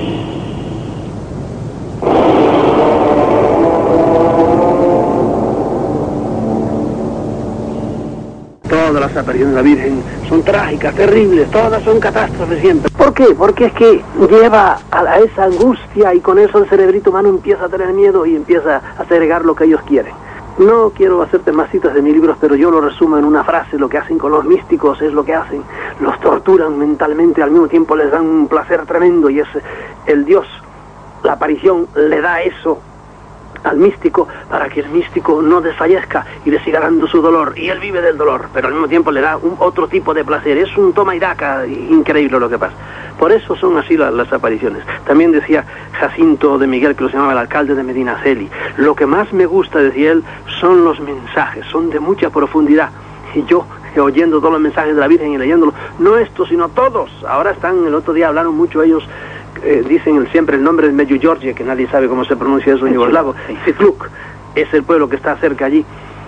Speaker 6: Todas las apariciones de la Virgen son trágicas, terribles, todas son catástrofes siempre. ¿Por qué? Porque es que lleva a, a esa angustia, y con eso el cerebrito humano empieza a tener miedo y empieza a segregar lo que ellos quieren. No quiero hacerte más citas de mis libros, pero yo lo resumo en una frase: lo que hacen con los místicos es lo que hacen. Los torturan mentalmente, al mismo tiempo les dan un placer tremendo, y es el Dios, la aparición le da eso al místico para que el místico no desfallezca y le siga dando su dolor, y él vive del dolor, pero al mismo tiempo le da un otro tipo de placer. Es un toma y daca increíble lo que pasa. Por eso son así las, las apariciones. También decía Jacinto de Miguel, que lo llamaba el alcalde de Medinaceli: lo que más me gusta, decía él, son los mensajes, son de mucha profundidad. Y yo, oyendo todos los mensajes de la Virgen y leyéndolos, no estos, sino todos, ahora están, el otro día hablaron mucho ellos, eh, dicen el, siempre el nombre de Medjugorje, que nadie sabe cómo se pronuncia eso en yugoslavo. Citluk es el pueblo que está cerca allí,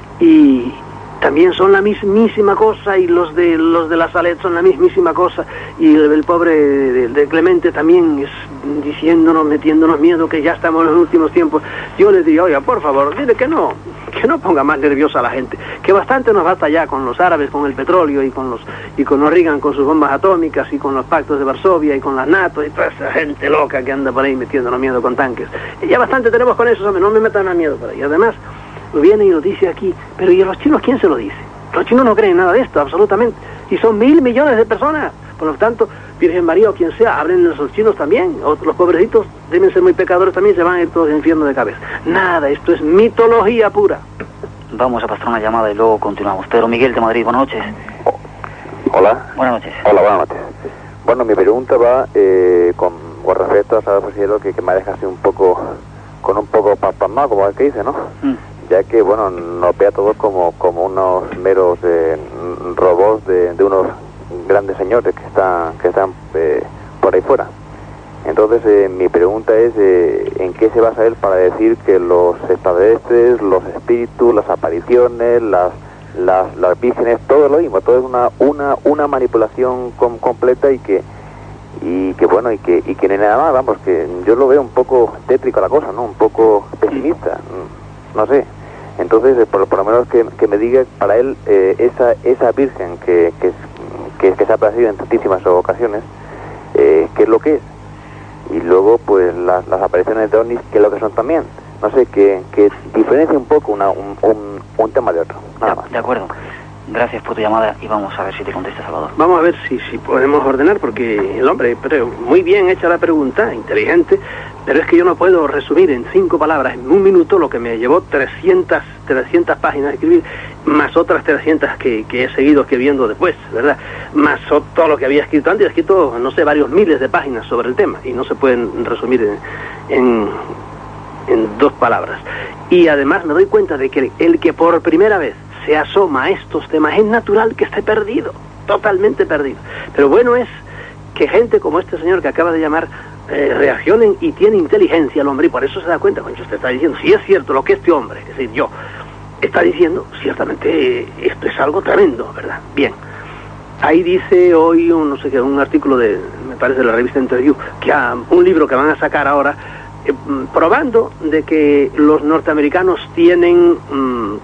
Speaker 6: y también son la mismísima cosa, y los de los de la Salet son la mismísima cosa, y el, el pobre de, de Clemente también es diciéndonos, metiéndonos miedo, que ya estamos en los últimos tiempos. Yo les diría: oiga, por favor, dile que no, que no ponga más nerviosa a la gente, que bastante nos basta ya con los árabes, con el petróleo, y con los y con Reagan con sus bombas atómicas, y con los pactos de Varsovia, y con la NATO, y toda esa gente loca que anda por ahí metiéndonos miedo con tanques. Y ya bastante tenemos con eso, hombre, no me metan más miedo por ahí. Además, viene y lo dice aquí, pero ¿y a los chinos quién se lo dice? Los chinos no creen nada de esto, absolutamente, y son mil millones de personas. Por lo tanto, Virgen María o quien sea, hablen los chinos también, o los pobrecitos deben ser muy pecadores también, se van a ir todos al infierno de cabeza. Nada, esto es mitología pura.
Speaker 5: Vamos a pasar una llamada y luego continuamos. Pedro Miguel de Madrid, buenas noches.
Speaker 10: Oh, hola.
Speaker 5: Buenas noches.
Speaker 10: Hola, buenas noches. Bueno, mi pregunta va eh, con, con respecto a Salvador Freixedo, que, que me deja así un poco, con un poco pasmado, como el que dice, ¿no? Mm. Ya que, bueno, nos ve a todos como, como unos meros eh, robots de, de unos grandes señores que están, que están eh, por ahí fuera. Entonces, eh, mi pregunta es, eh, ¿en qué se basa él para decir que los extraterrestres, los espíritus, las apariciones, las, las, las vírgenes, todo es lo mismo, todo es una, una, una manipulación com completa y que, y que bueno, y que, y que no hay nada más, vamos, que yo lo veo un poco tétrico la cosa, ¿no? Un poco pesimista, no sé. Entonces, eh, por, por lo menos que, que me diga para él eh, esa, esa virgen que, que, que, que se ha aparecido en tantísimas ocasiones, eh, ¿qué es lo que es? Y luego, pues, las, las apariciones de ovnis, ¿qué es lo que son también? No sé, que, que diferencia un poco una, un, un, un tema de otro, nada más.
Speaker 5: De acuerdo. Gracias por tu llamada y vamos a ver si te contesta Salvador.
Speaker 6: Vamos a ver si, si podemos ordenar, porque el hombre, pero muy bien hecha la pregunta, inteligente, pero es que yo no puedo resumir en cinco palabras, en un minuto, lo que me llevó trescientas páginas de escribir, más otras trescientas que, que he seguido escribiendo después, ¿verdad? Más todo lo que había escrito antes, he escrito, no sé, varios miles de páginas sobre el tema, y no se pueden resumir en, en, en dos palabras. Y además me doy cuenta de que el que por primera vez se asoma a estos temas, es natural que esté perdido, totalmente perdido. Pero bueno es que gente como este señor que acaba de llamar eh, reaccionen y tiene inteligencia el hombre, y por eso se da cuenta, cuando usted está diciendo, si es cierto lo que este hombre, es decir, yo, está diciendo, ciertamente eh, esto es algo tremendo, ¿verdad? Bien. Ahí dice hoy un, no sé qué, un artículo de, me parece, de la revista Interview, que ha, un libro que van a sacar ahora, eh, probando de que los norteamericanos tienen... Mmm,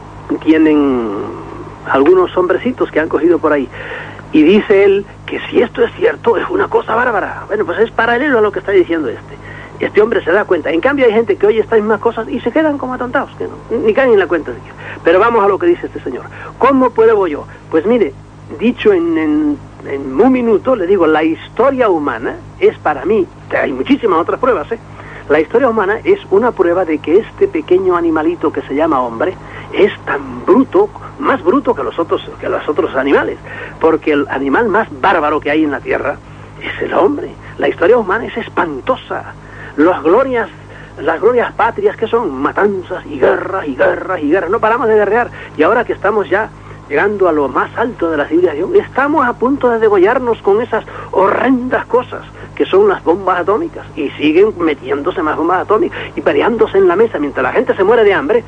Speaker 6: tienen algunos hombrecitos que han cogido por ahí, y dice él que si esto es cierto es una cosa bárbara. Bueno, pues es paralelo a lo que está diciendo este este hombre, se da cuenta. En cambio hay gente que oye estas mismas cosas y se quedan como atontados, que no, ni caen en la cuenta siquiera. Pero vamos a lo que dice este señor. ¿Cómo pruebo yo? Pues mire, dicho en, en, en un minuto, le digo, la historia humana es para mí, hay muchísimas otras pruebas, ¿eh? La historia humana es una prueba de que este pequeño animalito que se llama hombre es tan bruto, más bruto que los otros, que los otros animales, porque el animal más bárbaro que hay en la tierra es el hombre. La historia humana es espantosa. Las glorias, las glorias patrias que son matanzas y guerras y guerras y guerras. No paramos de guerrear, y ahora que estamos ya llegando a lo más alto de la civilización, estamos a punto de degollarnos con esas horrendas cosas que son las bombas atómicas, y siguen metiéndose más bombas atómicas y peleándose en la mesa mientras la gente se muere de hambre,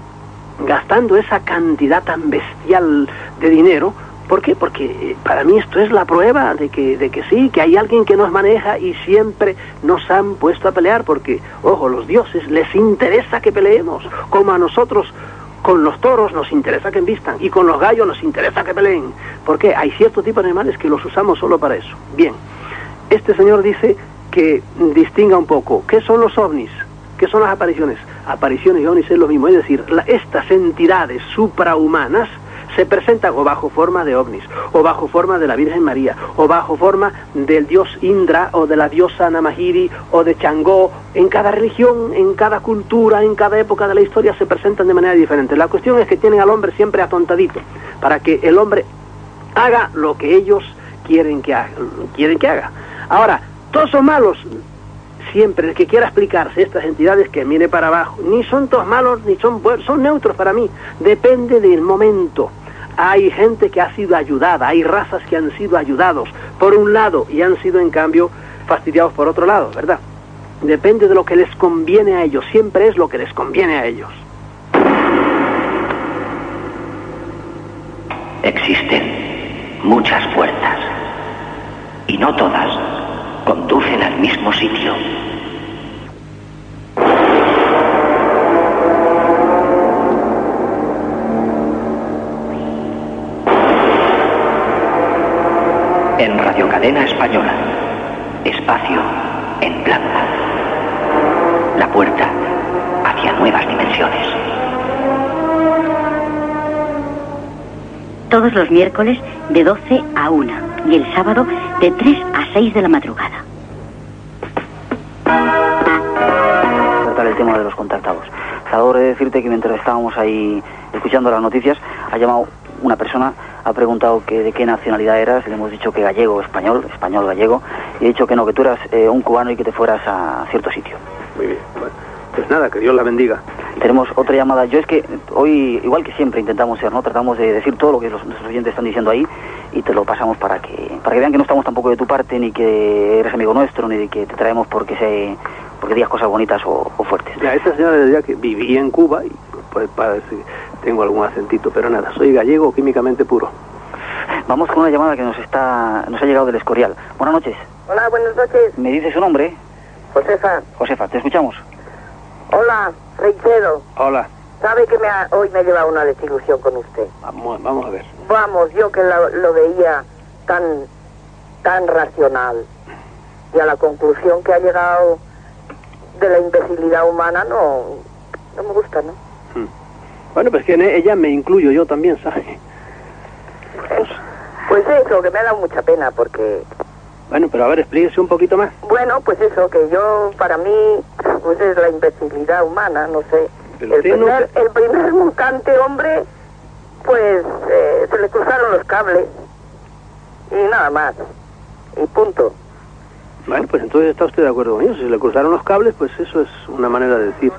Speaker 6: gastando esa cantidad tan bestial de dinero. ¿Por qué? Porque para mí esto es la prueba de que, de que sí, que hay alguien que nos maneja, y siempre nos han puesto a pelear, porque, ojo, los dioses les interesa que peleemos, como a nosotros con los toros nos interesa que envistan, y con los gallos nos interesa que peleen. ¿Por qué? Hay cierto tipo de animales que los usamos solo para eso. Bien, este señor dice que distinga un poco. ¿Qué son los ovnis? ¿Qué son las apariciones? Apariciones y ovnis es lo mismo, es decir, la, estas entidades suprahumanas se presentan o bajo forma de ovnis, o bajo forma de la Virgen María, o bajo forma del dios Indra, o de la diosa Namahiri, o de Changó. En cada religión, en cada cultura, en cada época de la historia se presentan de manera diferente. La cuestión es que tienen al hombre siempre atontadito, para que el hombre haga lo que ellos quieren que haga. Quieren que haga. Ahora, todos son malos. Siempre el que quiera explicarse estas entidades, que mire para abajo. Ni son todos malos, ni son buenos, son neutros para mí. Depende del momento. Hay gente que ha sido ayudada, hay razas que han sido ayudados por un lado y han sido en cambio fastidiados por otro lado, ¿verdad? Depende de lo que les conviene a ellos, siempre es lo que les conviene a ellos.
Speaker 7: Existen muchas puertas, y no todas conducen al mismo sitio. En Radio Cadena Española, espacio en blanco. La puerta hacia nuevas dimensiones.
Speaker 3: Todos los miércoles de doce a una y el sábado de tres a seis de la madrugada.
Speaker 5: Tratar el tema de los contactados. Salvador, he de decirte que mientras estábamos ahí escuchando las noticias, ha llamado una persona, ha preguntado que de qué nacionalidad eras, le hemos dicho que gallego, español, español, gallego, y he dicho que no, que tú eras eh, un cubano y que te fueras a cierto sitio.
Speaker 6: Muy bien, bueno, pues nada, que Dios la bendiga.
Speaker 5: Tenemos otra llamada. Yo es que hoy, igual que siempre intentamos ser, ¿no? Tratamos de decir todo lo que los, nuestros oyentes están diciendo ahí, y te lo pasamos para que para que vean que no estamos tampoco de tu parte, ni que eres amigo nuestro, ni de que te traemos porque se porque digas cosas bonitas o, o fuertes.
Speaker 6: Ya, esta señora decía que vivía en Cuba y pues para decir, tengo algún acentito, pero nada, soy gallego químicamente puro.
Speaker 5: Vamos con una llamada que nos está nos ha llegado del Escorial. Buenas noches.
Speaker 8: Hola, buenas noches.
Speaker 5: ¿Me dice su nombre?
Speaker 8: Josefa.
Speaker 5: Josefa, te escuchamos.
Speaker 8: Hola, Freixedo.
Speaker 6: Hola.
Speaker 8: ¿Sabe que me ha, hoy me ha llevado una desilusión con usted?
Speaker 6: Vamos, vamos a ver.
Speaker 8: Vamos, yo que lo, lo veía tan, tan racional y a la conclusión que ha llegado de la imbecilidad humana no, no me gusta, ¿no?
Speaker 6: Hmm. Bueno, pues que en ella me incluyo yo también, ¿sabes?
Speaker 8: Pues, pues eso, que me ha dado mucha pena porque...
Speaker 6: Bueno, pero a ver, explíquese un poquito más.
Speaker 8: Bueno, pues eso, que yo, para mí, pues es la imbecilidad humana, no sé. El primer, no... el primer mutante hombre, pues eh, se le cruzaron los cables y nada más, y punto.
Speaker 6: Bueno, pues entonces está usted de acuerdo con ellos. Si se le cruzaron los cables, pues eso es una manera de decir.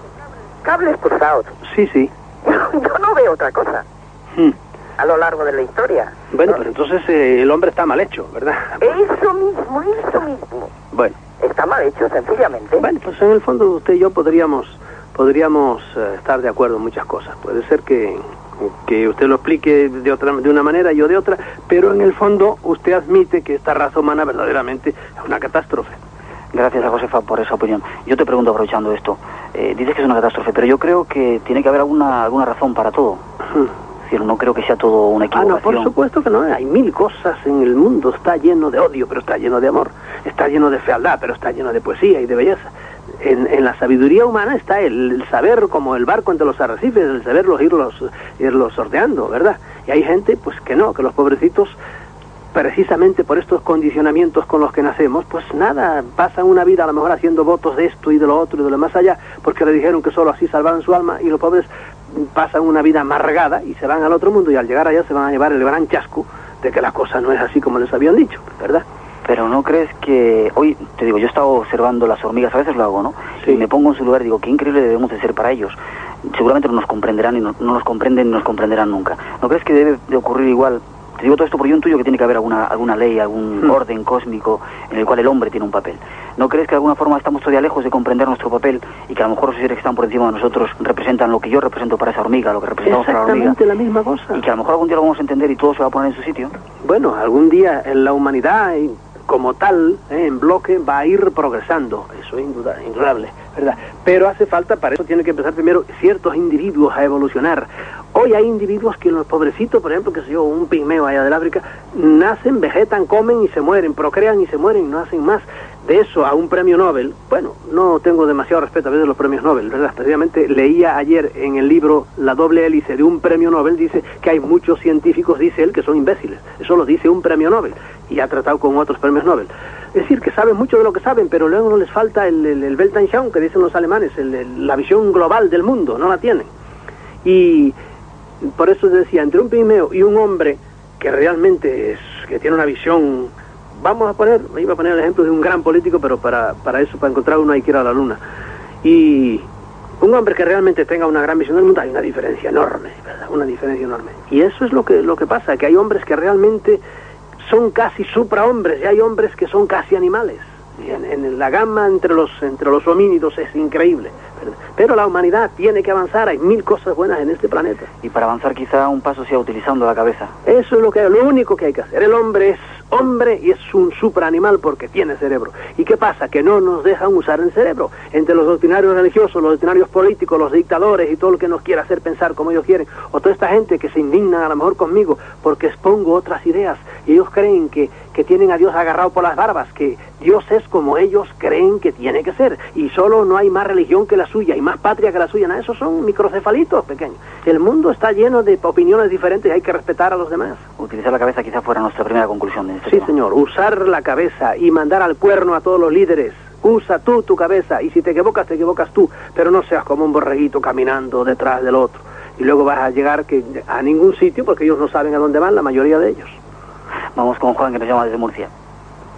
Speaker 8: ¿Cables cruzados?
Speaker 6: Sí, sí.
Speaker 8: Yo no veo otra cosa.
Speaker 6: Hmm.
Speaker 8: A lo largo de la historia.
Speaker 6: Bueno,
Speaker 8: ¿no?
Speaker 6: Pero entonces eh, el hombre está mal hecho, ¿verdad?
Speaker 8: Eso mismo, eso mismo.
Speaker 6: Bueno.
Speaker 8: Está mal hecho, sencillamente.
Speaker 6: Bueno, pues en el fondo usted y yo podríamos podríamos uh, estar de acuerdo en muchas cosas. Puede ser que, que usted lo explique de otra de una manera y yo de otra, pero en el fondo usted admite que esta raza humana verdaderamente es una catástrofe.
Speaker 5: Gracias a Josefa por esa opinión. Yo te pregunto, aprovechando esto, eh, dices que es una catástrofe, pero yo creo que tiene que haber alguna alguna razón para todo. Es decir, no creo que sea todo una equivocación.
Speaker 6: Ah, no, por supuesto que no. Hay mil cosas en el mundo. Está lleno de odio, pero está lleno de amor. Está lleno de fealdad, pero está lleno de poesía y de belleza. En, en la sabiduría humana está el, el saber, como el barco entre los arrecifes, el saberlos irlos, irlos sorteando, ¿verdad? Y hay gente, pues que no, que los pobrecitos, precisamente por estos condicionamientos con los que nacemos, pues nada, pasan una vida a lo mejor haciendo votos de esto y de lo otro y de lo más allá, porque le dijeron que solo así salvaban su alma, y los pobres pasan una vida amargada y se van al otro mundo, y al llegar allá se van a llevar el gran chasco de que la cosa no es así como les habían dicho, ¿verdad?
Speaker 5: Pero ¿no crees que... Hoy, te digo, yo he estado observando las hormigas, a veces lo hago, ¿no?
Speaker 6: Sí.
Speaker 5: Y me pongo en su lugar y digo, qué increíble debemos de ser para ellos. Seguramente no nos comprenderán y no, no nos comprenden ni nos comprenderán nunca. ¿No crees que debe de ocurrir igual? Te digo todo esto porque yo intuyo que tiene que haber alguna, alguna ley, algún hmm. orden cósmico en el cual el hombre tiene un papel. ¿No crees que de alguna forma estamos todavía lejos de comprender nuestro papel y que a lo mejor los seres que están por encima de nosotros representan lo que yo represento para esa hormiga, lo que representamos para la hormiga?
Speaker 6: Exactamente la misma cosa.
Speaker 5: Y que a lo mejor algún día lo vamos a entender y todo se va a poner en su sitio.
Speaker 6: Bueno, algún día en la humanidad como tal, eh, en bloque, va a ir progresando. Eso es indudable, indudable, ¿verdad? Pero hace falta, para eso tiene que empezar primero ciertos individuos a evolucionar. Hoy hay individuos que los pobrecitos, por ejemplo, que sé yo, un pigmeo allá del África, nacen, vegetan, comen y se mueren, procrean y se mueren, no hacen más. De eso a un premio Nobel, bueno, no tengo demasiado respeto a veces los premios Nobel, ¿verdad? Precisamente leía ayer en el libro La doble hélice de un premio Nobel, dice que hay muchos científicos, dice él, que son imbéciles. Eso lo dice un premio Nobel, y ha tratado con otros premios Nobel. Es decir, que saben mucho de lo que saben, pero luego no les falta el, el, el Weltanschauung, que dicen los alemanes, el, el, la visión global del mundo, no la tienen. Y por eso decía, entre un pigmeo y un hombre que realmente es, que tiene una visión, vamos a poner, iba a poner el ejemplo de un gran político, pero para, para eso, para encontrar uno hay que ir a la luna. Y un hombre que realmente tenga una gran visión del mundo, hay una diferencia enorme, ¿verdad? Una diferencia enorme. Y eso es lo que, lo que pasa, que hay hombres que realmente son casi suprahombres y hay hombres que son casi animales. Y en, en la gama entre los, entre los homínidos es increíble, ¿verdad? Pero la humanidad tiene que avanzar, hay mil cosas buenas en este planeta.
Speaker 5: Y para avanzar quizá un paso sea utilizando la cabeza.
Speaker 6: Eso es lo que, lo único que hay que hacer. El hombre es hombre y es un supraanimal porque tiene cerebro. ¿Y qué pasa? Que no nos dejan usar el cerebro. Entre los doctrinarios religiosos, los doctrinarios políticos, los dictadores y todo lo que nos quiera hacer pensar como ellos quieren, o toda esta gente que se indigna a lo mejor conmigo porque expongo otras ideas y ellos creen que, que tienen a Dios agarrado por las barbas, que Dios es como ellos creen que tiene que ser y solo no hay más religión que la suya y más patria que la suya. No, esos son microcefalitos pequeños. El mundo está lleno de opiniones diferentes y hay que respetar a los demás.
Speaker 5: Utilizar la cabeza quizá fuera nuestra primera conclusión de este
Speaker 6: Sí,
Speaker 5: tema.
Speaker 6: señor, usar la cabeza y mandar al cuerno a todos los líderes. Usa tú tu cabeza y si te equivocas, te equivocas tú, pero no seas como un borreguito caminando detrás del otro y luego vas a llegar que a ningún sitio porque ellos no saben a dónde van, la mayoría de ellos.
Speaker 5: Vamos con Juan, que nos llama desde Murcia.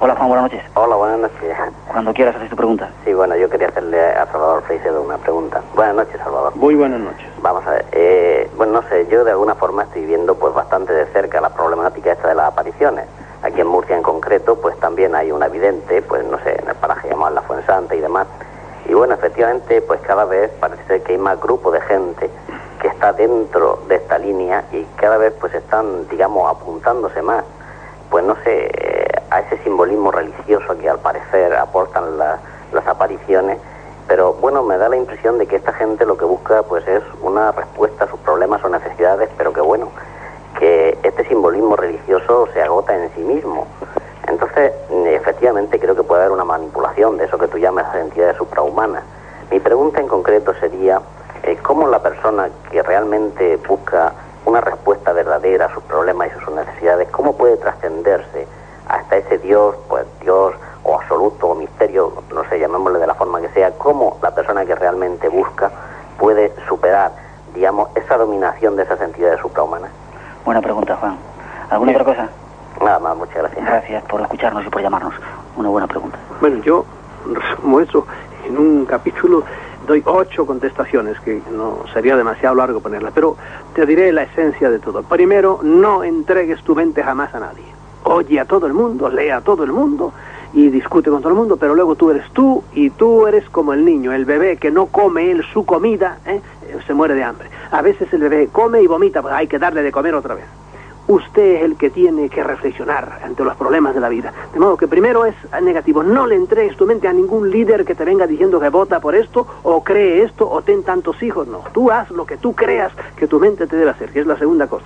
Speaker 5: Hola, Juan, buenas noches.
Speaker 10: Hola, buenas noches.
Speaker 5: Cuando quieras hacer tu pregunta.
Speaker 10: Sí, bueno, yo quería hacerle a Salvador Freixedo una pregunta. Buenas noches, Salvador.
Speaker 6: Muy buenas noches.
Speaker 10: Vamos a ver, eh, bueno, no sé, yo de alguna forma estoy viendo pues bastante de cerca la problemática esta de las apariciones. Aquí en Murcia en concreto, pues también hay una evidente, pues no sé, en el paraje llamado La Fuensanta y demás. Y bueno, efectivamente, pues cada vez parece ser que hay más grupo de gente que está dentro de esta línea y cada vez pues están, digamos, apuntándose más, pues no sé, eh, a ese simbolismo religioso que al parecer aportan la, las apariciones. Pero bueno, me da la impresión de que esta gente lo que busca pues es una respuesta a sus problemas o necesidades, pero que bueno, que este simbolismo religioso se agota en sí mismo. Entonces, efectivamente creo que puede haber una manipulación de eso que tú llamas las entidades suprahumanas. Mi pregunta en concreto sería, eh, ¿cómo la persona que realmente busca una respuesta verdadera a sus problemas y a sus necesidades, cómo puede trascenderse hasta ese Dios, pues Dios o absoluto o misterio, no sé, llamémosle de la forma que sea, cómo la persona que realmente busca puede superar, digamos, esa dominación de esas entidades suprahumanas?
Speaker 5: Buena pregunta, Juan. ¿Alguna
Speaker 6: Bien.
Speaker 5: otra cosa?
Speaker 10: Nada más, muchas gracias.
Speaker 5: Gracias por escucharnos y por llamarnos. Una buena pregunta.
Speaker 6: Bueno, yo resumo eso en un capítulo, doy ocho contestaciones, que no sería demasiado largo ponerlas, pero te diré la esencia de todo. Primero, no entregues tu mente jamás a nadie. Oye a todo el mundo, lee a todo el mundo y discute con todo el mundo, pero luego tú eres tú y tú eres como el niño, el bebé que no come él su comida, ¿eh? se muere de hambre. A veces el bebé come y vomita, pues hay que darle de comer otra vez. Usted es el que tiene que reflexionar ante los problemas de la vida. De modo que primero es negativo. No le entregues tu mente a ningún líder que te venga diciendo que vota por esto, o cree esto, o ten tantos hijos. No, tú haz lo que tú creas que tu mente te debe hacer, que es la segunda cosa.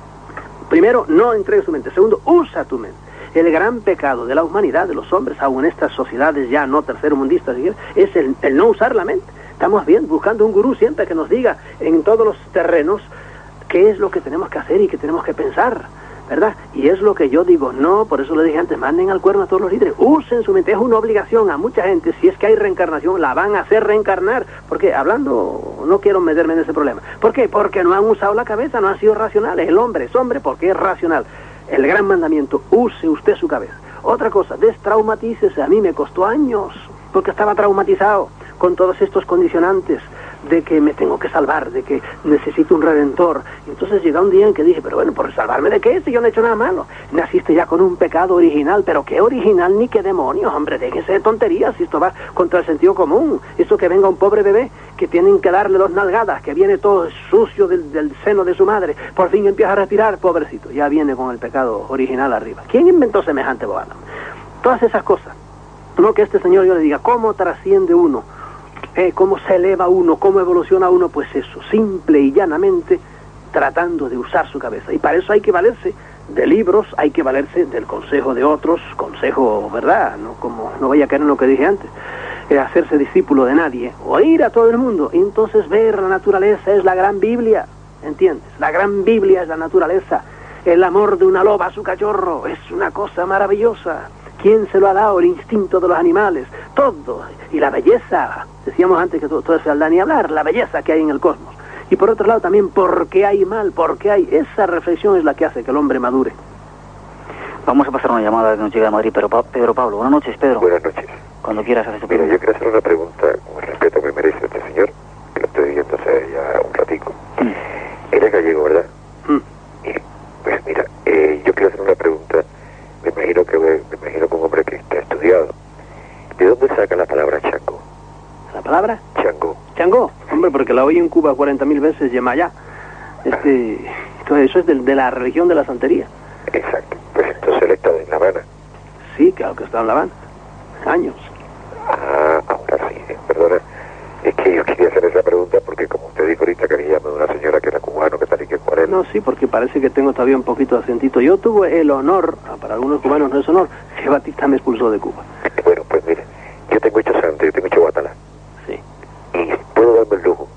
Speaker 6: Primero, no entregues tu mente. Segundo, usa tu mente. El gran pecado de la humanidad, de los hombres, aún en estas sociedades ya no tercermundistas, es el, el no usar la mente. Estamos bien buscando un gurú siempre que nos diga en todos los terrenos qué es lo que tenemos que hacer y que tenemos que pensar, ¿verdad? Y es lo que yo digo, no, por eso le dije antes, manden al cuerno a todos los líderes, usen su mente, es una obligación a mucha gente, si es que hay reencarnación, la van a hacer reencarnar, porque hablando, no quiero meterme en ese problema. ¿Por qué? Porque no han usado la cabeza, no han sido racionales, el hombre es hombre porque es racional. El gran mandamiento, use usted su cabeza. Otra cosa, destraumatícese, a mí me costó años, porque estaba traumatizado con todos estos condicionantes, de que me tengo que salvar, de que necesito un redentor. Entonces llega un día en que dije, pero bueno, ¿por salvarme de qué? Si yo no he hecho nada malo. Naciste ya con un pecado original, pero qué original ni qué demonios, hombre, déjese de tonterías, si esto va contra el sentido común. Esto que venga un pobre bebé, que tienen que darle dos nalgadas, que viene todo sucio del, del seno de su madre, por fin empieza a respirar, pobrecito, ya viene con el pecado original arriba. ¿Quién inventó semejante bobada? Todas esas cosas. No que este señor yo le diga, ¿cómo trasciende uno? Eh, ¿Cómo se eleva uno? ¿Cómo evoluciona uno? Pues eso, simple y llanamente, tratando de usar su cabeza. Y para eso hay que valerse de libros, hay que valerse del consejo de otros, consejo, ¿verdad? No como no vaya a caer en lo que dije antes, eh, hacerse discípulo de nadie, oír a todo el mundo, y entonces ver la naturaleza es la gran Biblia, ¿entiendes? La gran Biblia es la naturaleza, el amor de una loba a su cachorro, es una cosa maravillosa. ¿Quién se lo ha dado? El instinto de los animales, todo, y la belleza, decíamos antes que todo, todo es fealdad ni hablar, la belleza que hay en el cosmos. Y por otro lado también, ¿por qué hay mal? ¿Por qué hay? Esa reflexión es la que hace que el hombre madure.
Speaker 5: Vamos a pasar una llamada que nos llega de Madrid, pero pa Pedro Pablo. Buenas noches, Pedro.
Speaker 11: Buenas noches.
Speaker 5: Cuando quieras hacer tu
Speaker 11: Mira,
Speaker 5: pregunta.
Speaker 11: yo quiero hacer una pregunta con el respeto que me merece este señor, que lo estoy viendo hace ya un ratico.
Speaker 5: Mm.
Speaker 11: Él es gallego, ¿verdad?
Speaker 6: Mm.
Speaker 11: Y, pues mira, eh, yo quiero hacer una pregunta. Me imagino que me imagino que un hombre que está estudiado. ¿De dónde saca la palabra chango?
Speaker 6: ¿La palabra?
Speaker 11: Chango.
Speaker 6: Chango, hombre, porque la oí en Cuba cuarenta mil veces, Yemayá. Este, entonces eso es de, de la religión de la santería.
Speaker 11: Exacto. Pues entonces él está en La Habana.
Speaker 6: Sí, claro que está en La Habana. Años.
Speaker 11: Ah, ahora sí, eh, perdona. Es que yo quería hacer esa pregunta porque como usted dijo ahorita que le llama a una señora que era cubano, que tal y que cual él.
Speaker 6: No, sí, porque parece que tengo todavía un poquito de acentito. Yo tuve el honor, para algunos cubanos no es honor, que Batista me expulsó de Cuba.
Speaker 11: Bueno, pues mire, yo tengo hecho santo, yo tengo hecho guatalá.
Speaker 6: Sí.
Speaker 11: Y puedo darme el lujo,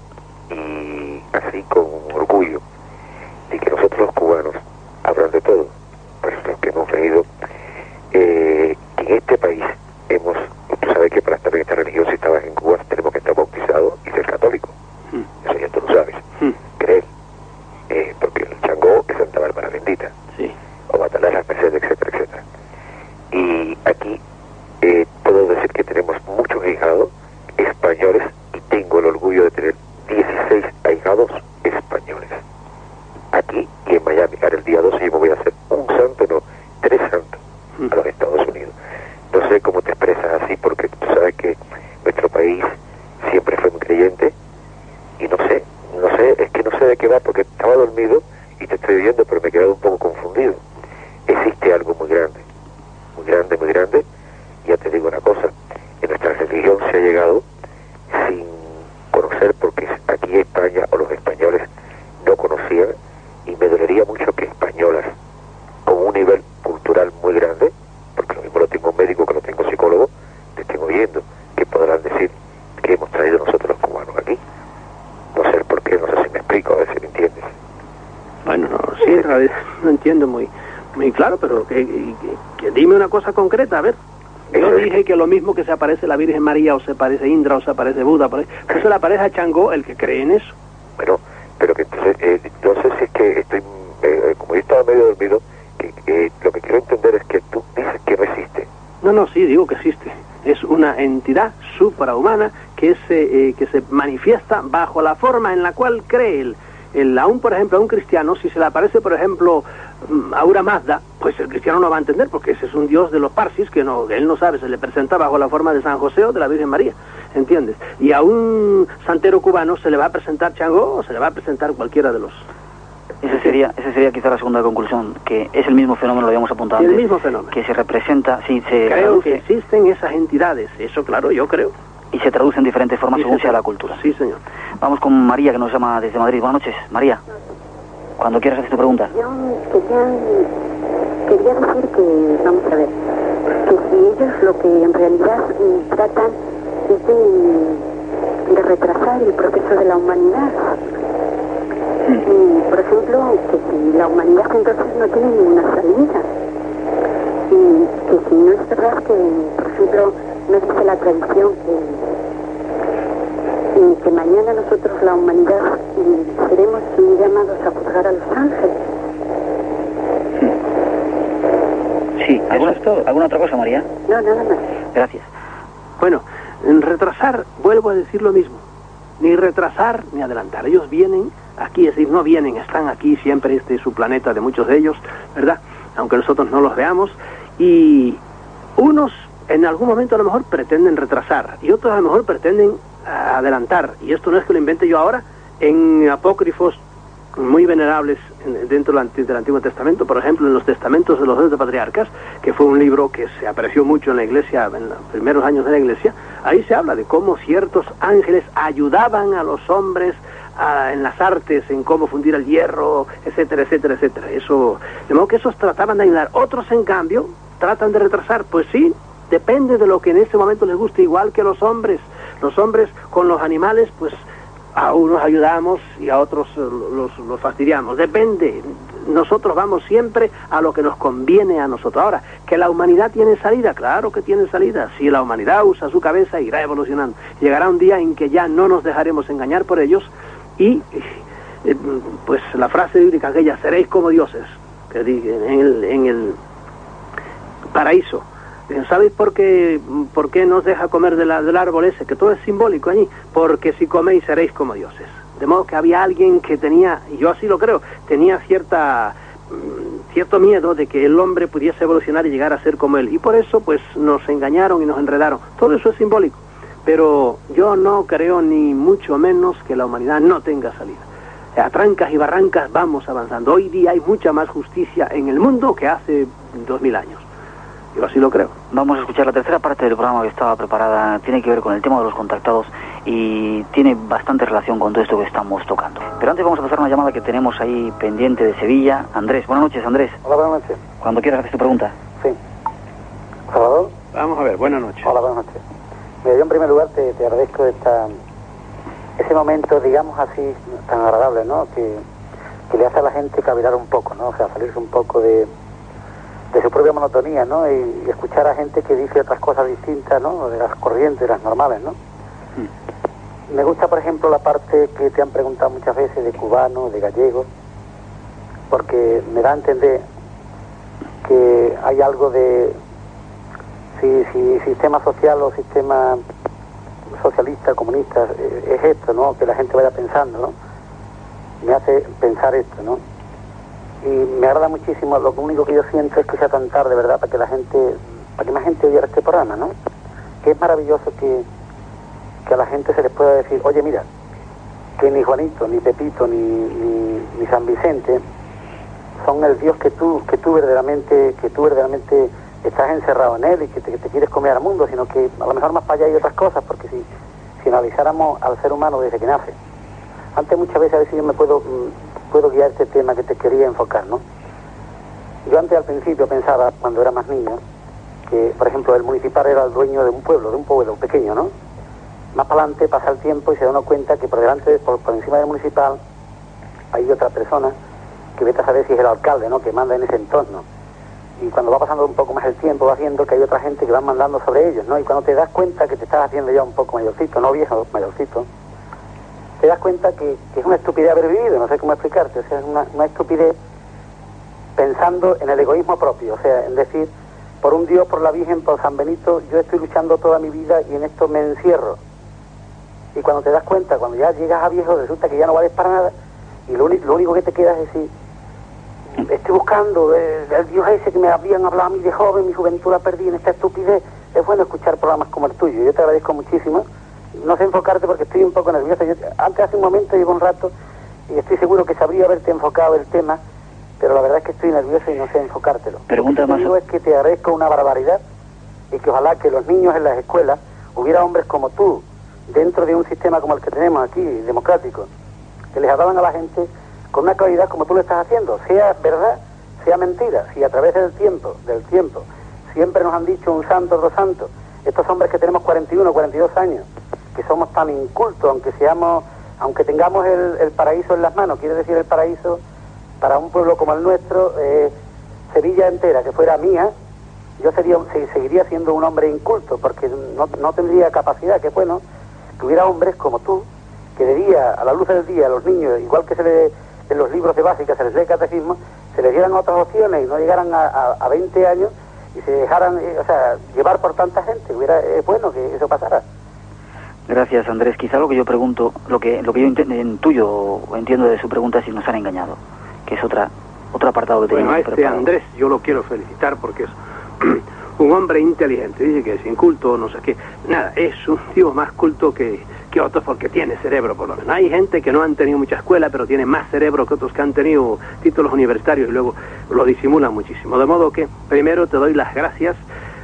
Speaker 11: y así con orgullo, de que nosotros los cubanos, hablan de todo, pues los que hemos venido, eh, en este país hemos, tú sabes que para estar en esta religión, si estabas en Cuba, tenemos que estar bautizados y ser católicos. Mm. Eso ya tú lo sabes. Mm. Creer. Eh, porque el Changó es Santa Bárbara bendita.
Speaker 6: Sí.
Speaker 11: O Batalá, las Mercedes, etcétera, etcétera. Y aquí
Speaker 6: claro, pero que, que, que dime una cosa concreta, a ver. Yo dije que lo mismo que se aparece la Virgen María, o se aparece Indra, o se aparece Buda, por ahí, pues se le aparece a Changó, el que cree en eso.
Speaker 11: Bueno, pero que entonces, eh, no sé si es que estoy, eh, como yo estaba medio dormido, que, que lo que quiero entender es que tú dices que no existe.
Speaker 6: No, no, sí, digo que existe. Es una entidad suprahumana que se, eh, que se manifiesta bajo la forma en la cual cree él. El, aún, por ejemplo, a un cristiano, si se le aparece, por ejemplo, Ahura Mazda, pues el cristiano no va a entender, porque ese es un dios de los parsis que no, él no sabe, se le presenta bajo la forma de San José o de la Virgen María, ¿entiendes? Y a un santero cubano se le va a presentar Changó o se le va a presentar cualquiera de los...
Speaker 5: Esa sería, esa sería quizá la segunda conclusión, que es el mismo fenómeno, lo habíamos apuntado
Speaker 6: sí,
Speaker 5: antes.
Speaker 6: el mismo fenómeno.
Speaker 5: Que se representa, sí, se
Speaker 6: Creo
Speaker 5: traduce,
Speaker 6: que existen esas entidades, eso claro, yo creo.
Speaker 5: Y se traduce en diferentes formas
Speaker 6: Sí,
Speaker 5: según
Speaker 6: señor.
Speaker 5: sea la cultura.
Speaker 6: Sí, señor.
Speaker 5: Vamos con María, que nos llama desde Madrid. Buenas noches, María. Cuando quieras hacer tu pregunta.
Speaker 12: Yo quería, quería decir que, vamos a ver, que si ellos lo que en realidad mm, tratan es de, de retrasar el proceso de la humanidad. Y, por ejemplo, que si la humanidad entonces no tiene ninguna salida. Y que si no es verdad que, por ejemplo, no dice la tradición que... y que mañana nosotros, la humanidad, seremos llamados a juzgar a los ángeles.
Speaker 5: Sí, ¿alguna, ¿alguna otra cosa, María?
Speaker 12: No, nada más.
Speaker 5: Gracias.
Speaker 6: Bueno, en retrasar, vuelvo a decir lo mismo. Ni retrasar ni adelantar. Ellos vienen aquí, es decir, no vienen, están aquí siempre, este es su planeta de muchos de ellos, ¿verdad? Aunque nosotros no los veamos. Y unos en algún momento a lo mejor pretenden retrasar y otros a lo mejor pretenden adelantar. Y esto no es que lo invente yo ahora. En apócrifos muy venerables dentro del Antiguo Testamento, por ejemplo en los testamentos de los doce patriarcas, que fue un libro que se apreció mucho en la iglesia, en los primeros años de la iglesia, ahí se habla de cómo ciertos ángeles ayudaban a los hombres a, en las artes, en cómo fundir el hierro, etcétera, etcétera, etcétera. Eso, de modo que esos trataban de ayudar. Otros, en cambio, tratan de retrasar. Pues sí, depende de lo que en ese momento les guste, igual que los hombres. Los hombres con los animales, pues a unos ayudamos y a otros los, los fastidiamos. Depende. Nosotros vamos siempre a lo que nos conviene a nosotros. Ahora, ¿que la humanidad tiene salida? Claro que tiene salida. Si la humanidad usa su cabeza, irá evolucionando. Llegará un día en que ya no nos dejaremos engañar por ellos y, eh, pues, la frase bíblica aquella, seréis como dioses, que en el, en el paraíso. ¿Sabéis por qué, por qué nos deja comer de la, del árbol ese? Que todo es simbólico allí. Porque si coméis seréis como dioses. De modo que había alguien que tenía, y yo así lo creo, tenía cierta cierto miedo de que el hombre pudiese evolucionar y llegar a ser como él. Y por eso, pues, nos engañaron y nos enredaron. Todo eso es simbólico. Pero yo no creo ni mucho menos que la humanidad no tenga salida. A trancas y barrancas vamos avanzando. Hoy día hay mucha más justicia en el mundo que hace dos mil años. Yo así lo creo.
Speaker 5: Vamos a escuchar la tercera parte del programa que estaba preparada. Tiene que ver con el tema de los contactados y tiene bastante relación con todo esto que estamos tocando. Pero antes vamos a pasar una llamada que tenemos ahí pendiente de Sevilla. Andrés, buenas noches, Andrés.
Speaker 13: Hola, buenas noches.
Speaker 5: Cuando quieras hacer tu pregunta.
Speaker 13: Sí. ¿Salvador?
Speaker 6: Vamos a ver, buenas noches.
Speaker 13: Hola, buenas noches. Mira, yo en primer lugar te, te agradezco esta, ese momento, digamos así, tan agradable, ¿no? Que, que le hace a la gente cavilar un poco, ¿no? O sea, salirse un poco de... de su propia monotonía, ¿no? Y, y escuchar a gente que dice otras cosas distintas, ¿no? De las corrientes, de las normales, ¿no? Mm. Me gusta, por ejemplo, la parte que te han preguntado muchas veces de cubano, de gallego, porque me da a entender que hay algo de si, si sistema social o sistema socialista, comunista, eh, es esto, ¿no? Que la gente vaya pensando, ¿no? Me hace pensar esto, ¿no? Y me agrada muchísimo, lo único que yo siento es que sea tan tarde, ¿verdad?, para que la gente, para que más gente oyera este programa, ¿no? Que es maravilloso que, que a la gente se les pueda decir, oye, mira, que ni Juanito, ni Pepito, ni, ni, ni San Vicente son el Dios que tú, que tú verdaderamente, que tú verdaderamente estás encerrado en él y que te, que te quieres comer al mundo, sino que a lo mejor más para allá hay otras cosas, porque si, si analizáramos al ser humano desde que nace, antes muchas veces a veces yo me puedo... puedo guiar este tema que te quería enfocar, ¿no? Yo antes al principio pensaba, cuando era más niño, que, por ejemplo, el municipal era el dueño de un pueblo, de un pueblo pequeño, ¿no? Más para adelante pasa el tiempo y se da uno cuenta que por delante, por, por encima del municipal, hay otra persona que vete a saber si es el alcalde, ¿no?, que manda en ese entorno. y cuando va pasando un poco más el tiempo vas viendo que hay otra gente que va mandando sobre ellos, ¿no? Y cuando te das cuenta que te estás haciendo ya un poco mayorcito, no viejo, mayorcito, te das cuenta que, que es una estupidez haber vivido, no sé cómo explicarte, o sea, es una, una estupidez pensando en el egoísmo propio, o sea, en decir, por un Dios, por la Virgen, por San Benito, yo estoy luchando toda mi vida y en esto me encierro. Y cuando te das cuenta, cuando ya llegas a viejo, resulta que ya no vales para nada, y lo, lo único que te queda es decir, estoy buscando el, el Dios ese que me habían hablado a mí de joven, mi juventud la perdí en esta estupidez. Es bueno escuchar programas como el tuyo, yo te agradezco muchísimo. No sé enfocarte porque estoy un poco nerviosa. Yo, antes hace un momento, llevo un rato, y estoy seguro que sabría haberte enfocado el tema, pero la verdad es que estoy nervioso y no sé enfocártelo.
Speaker 5: Pregunta
Speaker 13: Lo que te digo es que te agradezco una barbaridad, y que ojalá que los niños en las escuelas hubiera hombres como tú, dentro de un sistema como el que tenemos aquí, democrático, que les hablaban a la gente con una claridad como tú lo estás haciendo, sea verdad, sea mentira. Si a través del tiempo, del tiempo, siempre nos han dicho un santo, otro santo, estos hombres que tenemos cuarenta y uno, cuarenta y dos años, que somos tan incultos, aunque seamos, aunque tengamos el, el paraíso en las manos, quiere decir el paraíso para un pueblo como el nuestro, eh, Sevilla entera, que fuera mía, yo sería, seguiría siendo un hombre inculto, porque no, no tendría capacidad. Que bueno que hubiera hombres como tú, que de día, a la luz del día, a los niños, igual que se le, en los libros de básica se les lee catecismo, se les dieran otras opciones y no llegaran a, a, a veinte años y se dejaran, eh, o sea, llevar por tanta gente. Hubiera, es bueno que eso pasara.
Speaker 5: Gracias, Andrés. Quizá lo que yo pregunto, lo que lo que yo intuyo o entiendo de su pregunta es si nos han engañado, que es otra otro apartado que tenemos.
Speaker 6: Bueno, a este preparado. Andrés yo lo quiero felicitar porque es un hombre inteligente. Dice que es inculto, no sé qué. Nada, es un tío más culto que, que otros porque tiene cerebro, por lo menos. Hay gente que no han tenido mucha escuela, pero tiene más cerebro que otros que han tenido títulos universitarios y luego lo disimulan muchísimo. De modo que, primero, te doy las gracias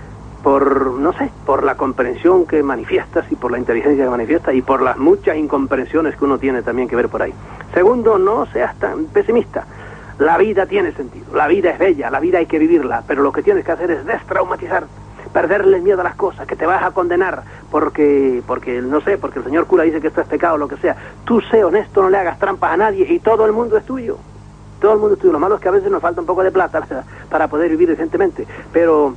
Speaker 6: por, no sé, por la comprensión que manifiestas y por la inteligencia que manifiestas y por las muchas incomprensiones que uno tiene también que ver por ahí. Segundo, no seas tan pesimista. La vida tiene sentido, la vida es bella, la vida hay que vivirla, pero lo que tienes que hacer es destraumatizar, perderle el miedo a las cosas, que te vas a condenar porque, porque no sé, porque el señor cura dice que esto es pecado o lo que sea. Tú sé honesto, no le hagas trampas a nadie y todo el mundo es tuyo. Todo el mundo es tuyo. Lo malo es que a veces nos falta un poco de plata, ¿verdad?, para poder vivir decentemente, pero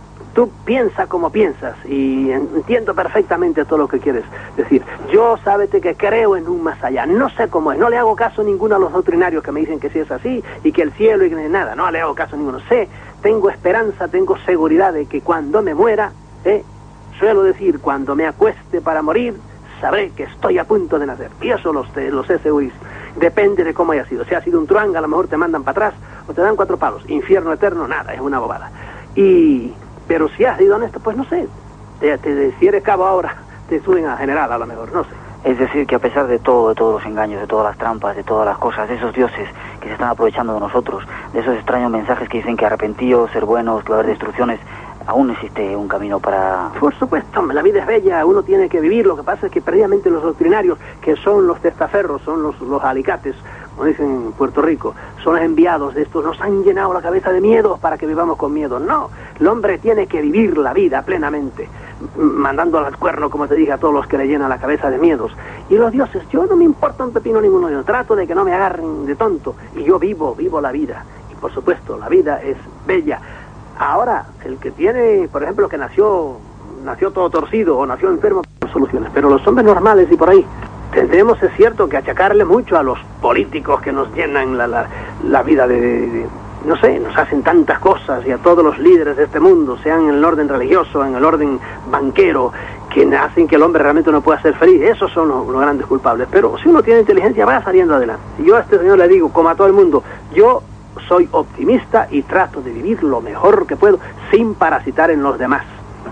Speaker 6: tú piensa como piensas y entiendo perfectamente todo lo que quieres decir. Yo, sábete que creo en un más allá, no sé cómo es, no le hago caso a ninguno a los doctrinarios que me dicen que sí es así y que el cielo y que nada, no le hago caso a ninguno. Sé, tengo esperanza, tengo seguridad de que cuando me muera, eh, suelo decir, cuando me acueste para morir, sabré que estoy a punto de nacer. Y eso lo sé, lo sé segurísimo. Depende de cómo haya sido. Si ha sido un truanga, a lo mejor te mandan para atrás o te dan cuatro palos. Infierno eterno, nada, es una bobada. Y... pero si has sido honesto, pues no sé, te, te, si eres cabo ahora, te suben a general a lo mejor, no sé.
Speaker 5: Es decir, que a pesar de todo, de todos los engaños, de todas las trampas, de todas las cosas, de esos dioses que se están aprovechando de nosotros, de esos extraños mensajes que dicen que arrepentíos, ser buenos, que va a haber destrucciones, aún existe un camino para...
Speaker 6: Por supuesto, la vida es bella, uno tiene que vivir. Lo que pasa es que previamente los doctrinarios, que son los testaferros, son los, los alicates, como dicen en Puerto Rico, son los enviados de estos, nos han llenado la cabeza de miedos para que vivamos con miedo. No, el hombre tiene que vivir la vida plenamente, mandando al cuerno, como te dije, a todos los que le llenan la cabeza de miedos. Y los dioses, yo no me importa un pepino ninguno, yo trato de que no me agarren de tonto, y yo vivo, vivo la vida. Y por supuesto, la vida es bella. Ahora, el que tiene, por ejemplo, que nació nació todo torcido o nació enfermo, no soluciones. Pero los hombres normales y por ahí, tendremos, es cierto, que achacarle mucho a los políticos que nos llenan la, la, la vida de, de, de, no sé, nos hacen tantas cosas, y a todos los líderes de este mundo, sean en el orden religioso, en el orden banquero, que hacen que el hombre realmente no pueda ser feliz. Esos son los, los grandes culpables. Pero si uno tiene inteligencia, va saliendo adelante. Y yo a este señor le digo, como a todo el mundo, yo soy optimista y trato de vivir lo mejor que puedo sin parasitar en los demás.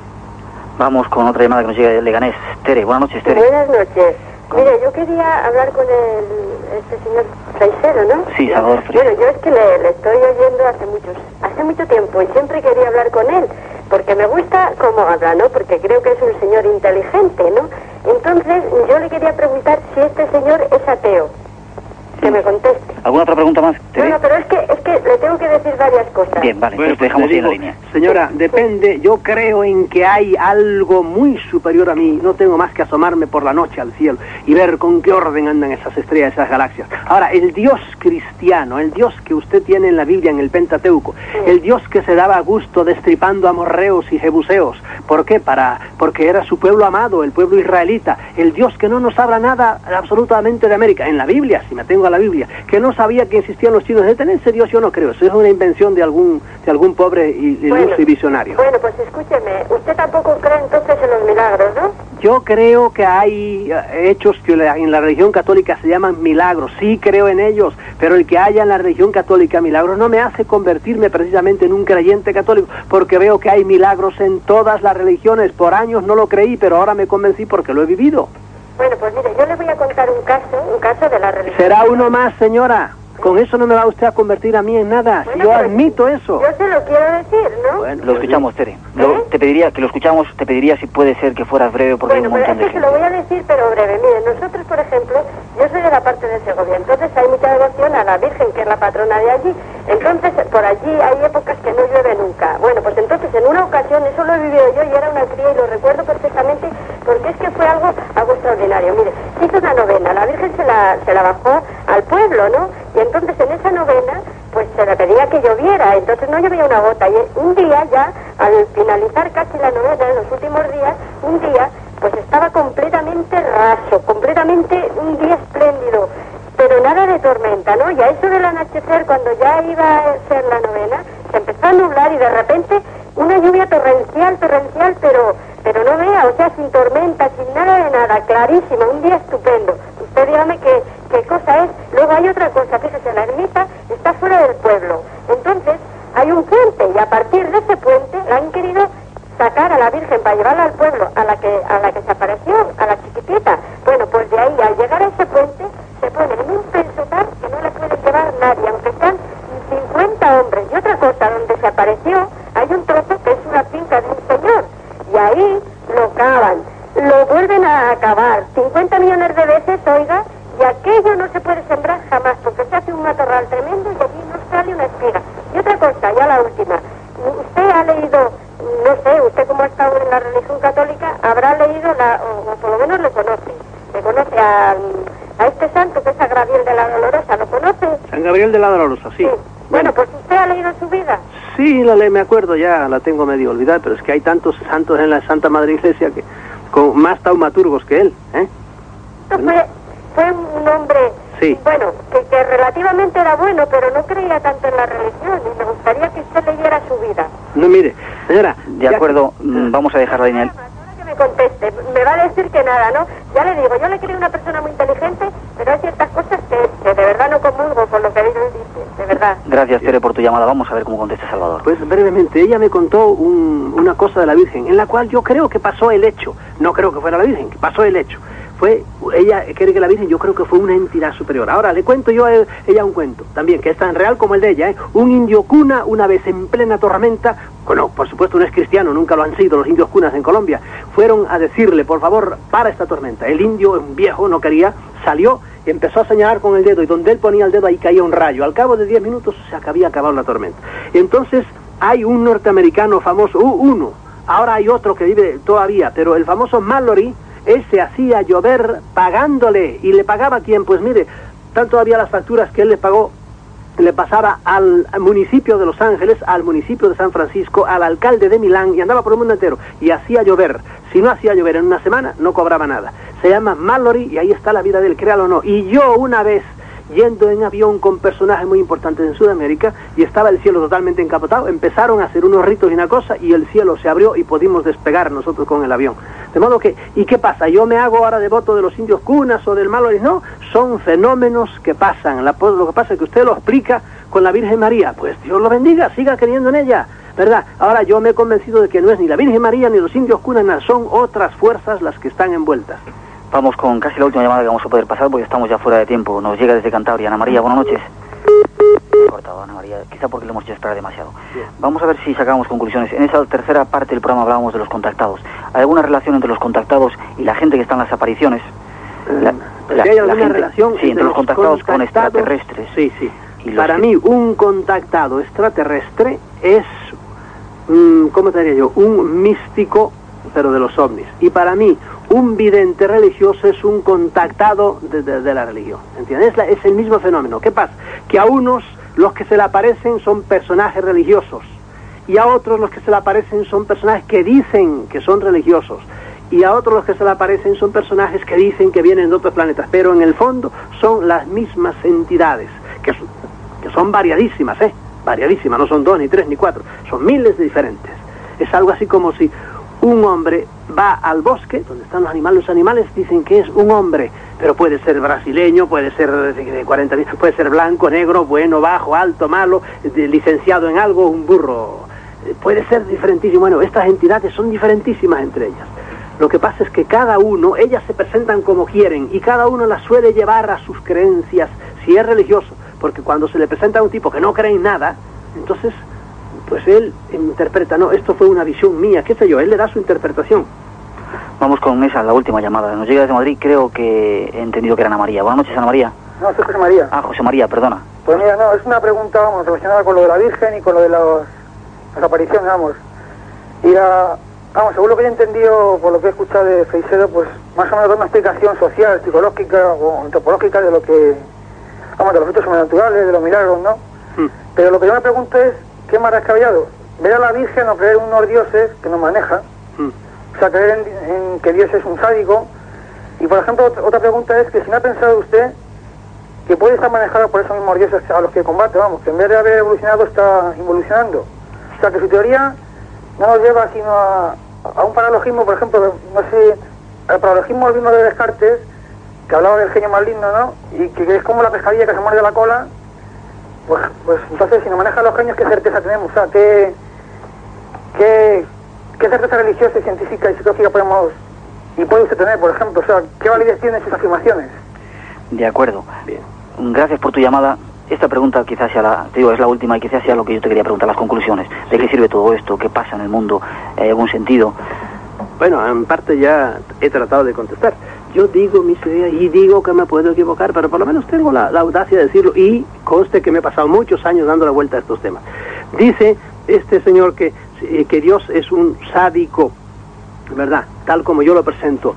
Speaker 5: Vamos con otra llamada que nos llega de Leganés. Tere, buenas noches, Tere.
Speaker 14: Buenas noches. Mira, yo quería hablar con el, este señor Freixedo, ¿no?
Speaker 5: Sí, Salvador Freixedo.
Speaker 14: Bueno, yo es que le, le estoy oyendo hace muchos, hace mucho tiempo y siempre quería hablar con él, porque me gusta cómo habla, ¿no? Porque creo que es un señor inteligente, ¿no? Entonces, yo le quería preguntar si este señor es ateo. que me conteste.
Speaker 13: ¿Alguna otra pregunta más?
Speaker 14: No, no, pero es que, es que le tengo que decir varias cosas.
Speaker 13: Bien, vale,
Speaker 6: Bueno,
Speaker 13: pues te dejamos
Speaker 6: le
Speaker 13: ahí en la
Speaker 6: digo,
Speaker 13: línea.
Speaker 6: Señora, depende, yo creo en que hay algo muy superior a mí. No tengo más que asomarme por la noche al cielo y ver con qué orden andan esas estrellas, esas galaxias. Ahora, el Dios cristiano, el Dios que usted tiene en la Biblia, en el Pentateuco, sí. El Dios que se daba gusto destripando amorreos y jebuseos. ¿Por qué? Para, porque era su pueblo amado, el pueblo israelita. El Dios que no nos habla nada absolutamente de América. En la Biblia, si me tengo a la Biblia, que no sabía que existían los chinos. ¿De ese Dios yo no creo? Eso es una invención de algún de algún pobre iluso bueno, y visionario.
Speaker 14: Bueno, pues escúcheme, usted tampoco cree entonces en los milagros, ¿no?
Speaker 6: Yo creo que hay hechos que en la religión católica se llaman milagros. Sí creo en ellos, pero el que haya en la religión católica milagros no me hace convertirme precisamente en un creyente católico, porque veo que hay milagros en todas las religiones. Por años no lo creí, pero ahora me convencí porque lo he vivido.
Speaker 14: Bueno, pues mire, yo le voy a contar un caso, un caso de la religión.
Speaker 6: ¿Será uno más, señora? Con eso no me va usted a convertir a mí en nada. Bueno, yo admito eso.
Speaker 14: Yo se lo quiero decir, ¿no?
Speaker 13: Bueno, lo escuchamos, Tere. Lo, ¿Eh? Te pediría que lo escuchamos, te pediría si puede ser que fueras breve porque
Speaker 14: bueno,
Speaker 13: hay un montón
Speaker 14: pero es
Speaker 13: de
Speaker 14: que
Speaker 13: gente.
Speaker 14: se lo voy a decir, pero breve. Mire, nosotros, por ejemplo, yo soy de la parte de Segovia, entonces hay mucha devoción a la Virgen, que es la patrona de allí. Entonces, por allí hay épocas que no llueve nunca. Bueno, pues entonces, en una ocasión, eso lo he vivido yo y era una cría y lo recuerdo perfectamente porque es que fue algo, algo extraordinario. Mire, se hizo una novena, la Virgen se la, se la bajó al pueblo, ¿no? Y entonces en esa novena, pues se le pedía que lloviera, entonces no llovía una gota. Y un día ya, al finalizar casi la novena, en los últimos días, un día, pues estaba completamente raso, completamente un día espléndido, pero nada de tormenta, ¿no? Y a eso del anochecer, cuando ya iba a ser la novena, se empezó a nublar y de repente una lluvia torrencial, torrencial, pero pero no vea, o sea, sin tormenta, sin nada de nada, clarísima, un día estupendo. Usted dígame qué, qué cosa es. Luego hay otra cosa, fíjese, la ermita está fuera del pueblo. Entonces, hay un puente y a partir de ese puente la han querido sacar a la Virgen para llevarla al pueblo, a la que a la que se apareció, a la chiquitita. Bueno, pues de ahí, al llegar a ese puente, se pone en un pensotar que no le puede llevar nadie, aunque están cincuenta hombres. Y otra cosa, donde se apareció, hay un trozo que es una finca de un señor. Y ahí lo cavan, lo vuelven a acabar cincuenta millones de veces, oiga, y aquello no se puede sembrar jamás, porque se hace un matorral tremendo y allí no sale una espiga. Y otra cosa, ya la última, usted ha leído, no sé, usted como ha estado en la religión católica, habrá leído, la, o, o por lo menos le conoce, le conoce a, a este santo que es San Gabriel de la Dolorosa, ¿lo conoce?
Speaker 6: San Gabriel de la Dolorosa, sí.
Speaker 14: sí. Bueno, pues usted ha leído su vida.
Speaker 6: Sí, la ley me acuerdo, ya la tengo medio olvidada, pero es que hay tantos santos en la Santa Madre Iglesia que con más taumaturgos que él, ¿eh?
Speaker 14: Esto fue, fue un hombre,
Speaker 6: sí.
Speaker 14: bueno, que, que relativamente era bueno, pero no creía tanto en la religión, y me gustaría que usted leyera su vida.
Speaker 6: No, mire, señora...
Speaker 13: De acuerdo, que... vamos a dejar la línea.
Speaker 14: Que me conteste, me va a decir que nada, ¿no? Ya le digo, yo le creo una persona muy inteligente, pero hay ciertas cosas que, que de verdad no comulgo con lo que él dice, de verdad.
Speaker 13: Gracias, Tere, por tu llamada. Vamos a ver cómo contesta Salvador.
Speaker 6: Pues brevemente, ella me contó un, una cosa de la Virgen, en la cual yo creo que pasó el hecho. No creo que fuera la Virgen, que pasó el hecho. Fue, ella cree que la Virgen, yo creo que fue una entidad superior. Ahora, le cuento yo a ella un cuento, también, que es tan real como el de ella, ¿eh? Un indio cuna, una vez en plena tormenta, bueno, por supuesto no es cristiano, nunca lo han sido los indios cunas en Colombia, fueron a decirle, por favor, para esta tormenta. El indio, un viejo, no quería, salió y empezó a señalar con el dedo, y donde él ponía el dedo ahí caía un rayo. Al cabo de diez minutos se había acabado la tormenta. Entonces, hay un norteamericano famoso, uh, uno, ahora hay otro que vive todavía, pero el famoso Mallory, él se hacía llover pagándole, y le pagaba a quién, pues mire, están todavía las facturas que él le pagó, le pasaba al municipio de Los Ángeles, al municipio de San Francisco, al alcalde de Milán, y andaba por el mundo entero, y hacía llover. Si no hacía llover en una semana, no cobraba nada. Se llama Mallory, y ahí está la vida de él, créalo o no. Y yo una vez, yendo en avión con personajes muy importantes en Sudamérica, y estaba el cielo totalmente encapotado, empezaron a hacer unos ritos y una cosa, y el cielo se abrió y pudimos despegar nosotros con el avión. De modo que, ¿y qué pasa? ¿Yo me hago ahora devoto de los indios cunas o del Mallory? No, son fenómenos que pasan. La, lo que pasa es que usted lo explica con la Virgen María. Pues Dios lo bendiga, siga creyendo en ella, ¿verdad? Ahora yo me he convencido de que no es ni la Virgen María ni los indios cunas, son otras fuerzas las que están envueltas.
Speaker 13: Vamos con casi la última llamada que vamos a poder pasar porque estamos ya fuera de tiempo. Nos llega desde Cantabria. Ana María, buenas noches. Cortado, Ana María, quizá porque le hemos hecho esperar demasiado. Bien. Vamos a ver si sacamos conclusiones. En esa tercera parte del programa hablábamos de los contactados. ¿Hay alguna relación entre los contactados y la gente que está en las apariciones?
Speaker 6: Eh,
Speaker 13: la...
Speaker 5: La,
Speaker 15: si hay alguna
Speaker 5: gente,
Speaker 15: relación
Speaker 5: sí, entre, entre los contactados, contactados con extraterrestres.
Speaker 15: Sí, sí. Para mí, un contactado extraterrestre es, mmm, ¿cómo te diría yo? Un místico, pero de los ovnis. Y para mí, un vidente religioso es un contactado de, de, de la religión. ¿Entiendes? Es, la, es el mismo fenómeno. ¿Qué pasa? Que a unos, los que se le aparecen son personajes religiosos. Y a otros, los que se le aparecen son personajes que dicen que son religiosos. Y a otros los que se le aparecen son personajes que dicen que vienen de otros planetas, pero en el fondo son las mismas entidades, que son, que son variadísimas, ¿eh? Variadísimas, no son dos, ni tres, ni cuatro, son miles de diferentes. Es algo así como si un hombre va al bosque, donde están los animales, los animales dicen que es un hombre, pero puede ser brasileño, puede ser de cuarenta años, puede ser blanco, negro, bueno, bajo, alto, malo, licenciado en algo, un burro, puede ser diferentísimo. Bueno, estas entidades son diferentísimas entre ellas. Lo que pasa es que cada uno, ellas se presentan como quieren y cada uno las suele llevar a sus creencias, si es religioso, porque cuando se le presenta a un tipo que no cree en nada, entonces, pues él interpreta, no, esto fue una visión mía, qué sé yo, él le da su interpretación.
Speaker 5: Vamos con esa, la última llamada. Nos llega desde Madrid, creo que he entendido que era Ana María. Buenas noches, Ana María.
Speaker 16: No, soy José María.
Speaker 5: Ah, José María, perdona.
Speaker 16: Pues mira, no, es una pregunta, vamos, relacionada con lo de la Virgen y con lo de los, las apariciones, vamos. Y la... Vamos, según lo que he entendido, por lo que he escuchado de Freixedo, pues más o menos da una explicación social, psicológica o antropológica de lo que, vamos, de los hechos sobrenaturales, de los milagros, ¿no? Mm. Pero lo que yo me pregunto es, ¿qué más descabellado? ¿Ver a la Virgen o creer en unos dioses que nos manejan? Mm. O sea, creer en, en que Dios es un sádico. Y, por ejemplo, otra pregunta es que si no ha pensado usted que puede estar manejado por esos mismos dioses a los que combate, vamos, que en vez de haber evolucionado está involucionando. O sea, que su teoría no nos lleva sino a... a un paralogismo, por ejemplo, no sé, el paralogismo mismo de Descartes, que hablaba del genio maligno, ¿no? Y que es como la pescadilla que se muerde la cola, pues, pues entonces si nos manejan los genios, ¿qué certeza tenemos? O sea, ¿qué, qué, qué certeza religiosa y científica y psicológica podemos y puede usted tener, por ejemplo? O sea, ¿qué validez tienen sus afirmaciones?
Speaker 5: De acuerdo. Bien. Gracias por tu llamada. Esta pregunta quizás sea la, te digo, es la última y quizás sea lo que yo te quería preguntar, las conclusiones. ¿De qué sirve todo esto? ¿Qué pasa en el mundo? ¿Hay algún sentido?
Speaker 15: Bueno, en parte ya he tratado de contestar. Yo digo mis ideas y digo que me puedo equivocar, pero por lo menos tengo la, la audacia de decirlo y conste que me he pasado muchos años dando la vuelta a estos temas. Dice este señor que, que Dios es un sádico, ¿verdad? Tal como yo lo presento.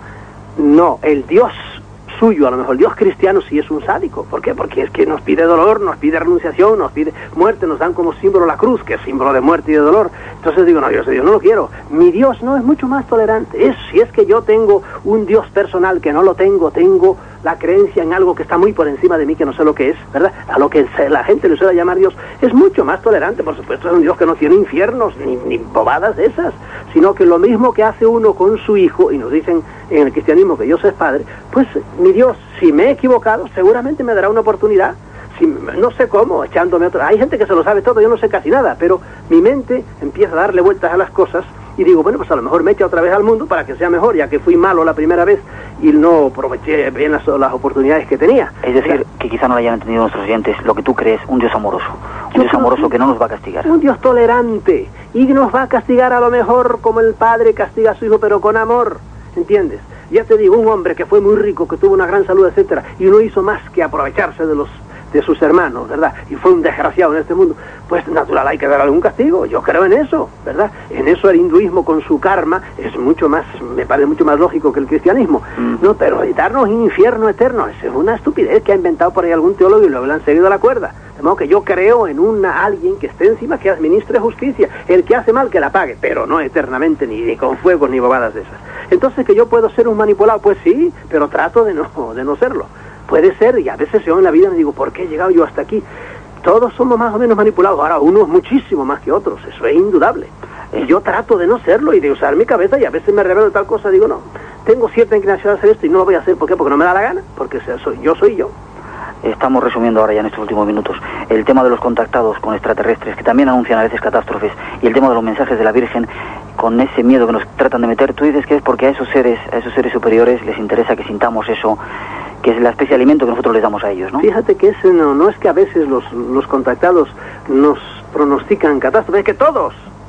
Speaker 15: No, el Dios suyo, a lo mejor el Dios cristiano sí es un sádico. ¿Por qué? Porque es que nos pide dolor, nos pide renunciación, nos pide muerte, nos dan como símbolo la cruz, que es símbolo de muerte y de dolor. Entonces digo, no, yo ese Dios no lo quiero. Mi Dios no es mucho más tolerante. Es, si es que yo tengo un Dios personal que no lo tengo, tengo la creencia en algo que está muy por encima de mí, que no sé lo que es, ¿verdad? A lo que la gente le suele llamar Dios, es mucho más tolerante, por supuesto, es un Dios que no tiene infiernos, ni, ni bobadas de esas, sino que lo mismo que hace uno con su hijo, y nos dicen en el cristianismo que Dios es padre, pues mi Dios, si me he equivocado, seguramente me dará una oportunidad, si, no sé cómo, echándome otra... Hay gente que se lo sabe todo, yo no sé casi nada, pero mi mente empieza a darle vueltas a las cosas, y digo, bueno, pues a lo mejor me echa otra vez al mundo para que sea mejor, ya que fui malo la primera vez y no aproveché bien las, las oportunidades que tenía.
Speaker 5: Es decir, ¿verdad? Que quizá no lo hayan entendido nuestros oyentes, lo que tú crees, un Dios amoroso. Un Yo Dios amoroso un, que no nos va a castigar.
Speaker 15: Un Dios tolerante, y nos va a castigar a lo mejor como el padre castiga a su hijo, pero con amor, ¿entiendes? Ya te digo, un hombre que fue muy rico, que tuvo una gran salud, etcétera, y no hizo más que aprovecharse de los de sus hermanos, ¿verdad? Y fue un desgraciado en este mundo, pues natural hay que dar algún castigo, yo creo en eso, ¿verdad? En eso el hinduismo con su karma es mucho más, me parece mucho más lógico que el cristianismo, mm. no, pero darnos infierno eterno, es una estupidez que ha inventado por ahí algún teólogo y luego le han seguido a la cuerda, de modo que yo creo en una alguien que esté encima, que administre justicia, el que hace mal que la pague, pero no eternamente, ni, ni con fuegos ni bobadas de esas. Entonces, que yo puedo ser un manipulado, pues sí, pero trato de no, de no serlo. Puede ser, y a veces yo en la vida me digo, ¿por qué he llegado yo hasta aquí? Todos somos más o menos manipulados, ahora unos muchísimo más que otros, eso es indudable. Y yo trato de no serlo y de usar mi cabeza, y a veces me revelo tal cosa, digo, no, tengo cierta inclinación a hacer esto y no lo voy a hacer, ¿por qué? Porque no me da la gana, porque soy, yo soy yo.
Speaker 5: Estamos resumiendo ahora ya en estos últimos minutos el tema de los contactados con extraterrestres, que también anuncian a veces catástrofes, y el tema de los mensajes de la Virgen, con ese miedo que nos tratan de meter. Tú dices que es porque a esos seres, a esos seres superiores les interesa que sintamos eso, que es la especie de alimento que nosotros les damos a ellos, ¿no?
Speaker 15: Fíjate que ese no, no es que a veces los, los contactados nos pronostican catástrofes, es que todos,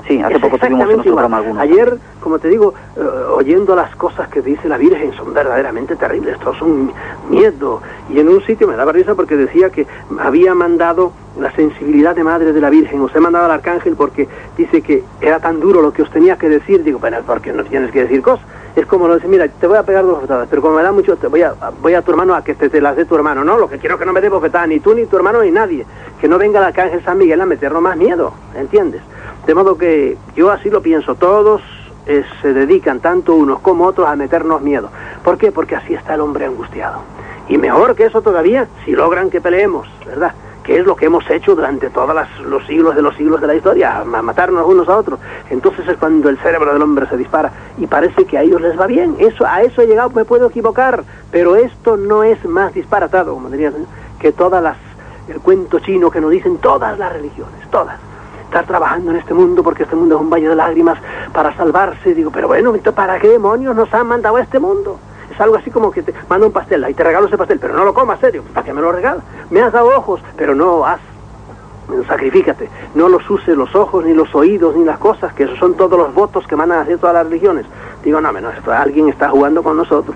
Speaker 5: Sí, hace
Speaker 15: es
Speaker 5: poco tuvimos en nuestro programa algunos.
Speaker 15: Ayer, como te digo, eh, oyendo las cosas que dice la Virgen, son verdaderamente terribles, todos son miedo. Y en un sitio me daba risa porque decía que había mandado la sensibilidad de madre de la Virgen, os he mandado al arcángel porque dice que era tan duro lo que os tenía que decir. Digo, bueno, porque no tienes que decir cosas. Es como lo dice, mira, te voy a pegar dos bofetadas, pero como me da mucho, te voy a, voy a tu hermano a que te, te las dé tu hermano. No, lo que quiero es que no me dé bofetada, ni tú, ni tu hermano, ni nadie. Que no venga el arcángel San Miguel a meternos más miedo, ¿entiendes? De modo que yo así lo pienso, todos eh, se dedican, tanto unos como otros, a meternos miedo. ¿Por qué? Porque así está el hombre angustiado. Y mejor que eso todavía, si logran que peleemos, ¿verdad? Que es lo que hemos hecho durante todos los siglos de los siglos de la historia, a matarnos unos a otros. Entonces es cuando el cerebro del hombre se dispara y parece que a ellos les va bien. Eso, a eso he llegado, me puedo equivocar, pero esto no es más disparatado, como diría el señor, que todas las, el cuento chino que nos dicen todas las religiones, todas. Estar trabajando en este mundo porque este mundo es un valle de lágrimas para salvarse. Digo, pero bueno, ¿para qué demonios nos han mandado a este mundo? Es algo así como que te mando un pastel y te regalo ese pastel, pero no lo comas, serio, ¿para qué me lo regalas? Me has dado ojos, pero no haz, sacrifícate, no los uses los ojos, ni los oídos, ni las cosas, que esos son todos los votos que mandan a hacer todas las religiones. Digo, no, menos, esto, alguien está jugando con nosotros.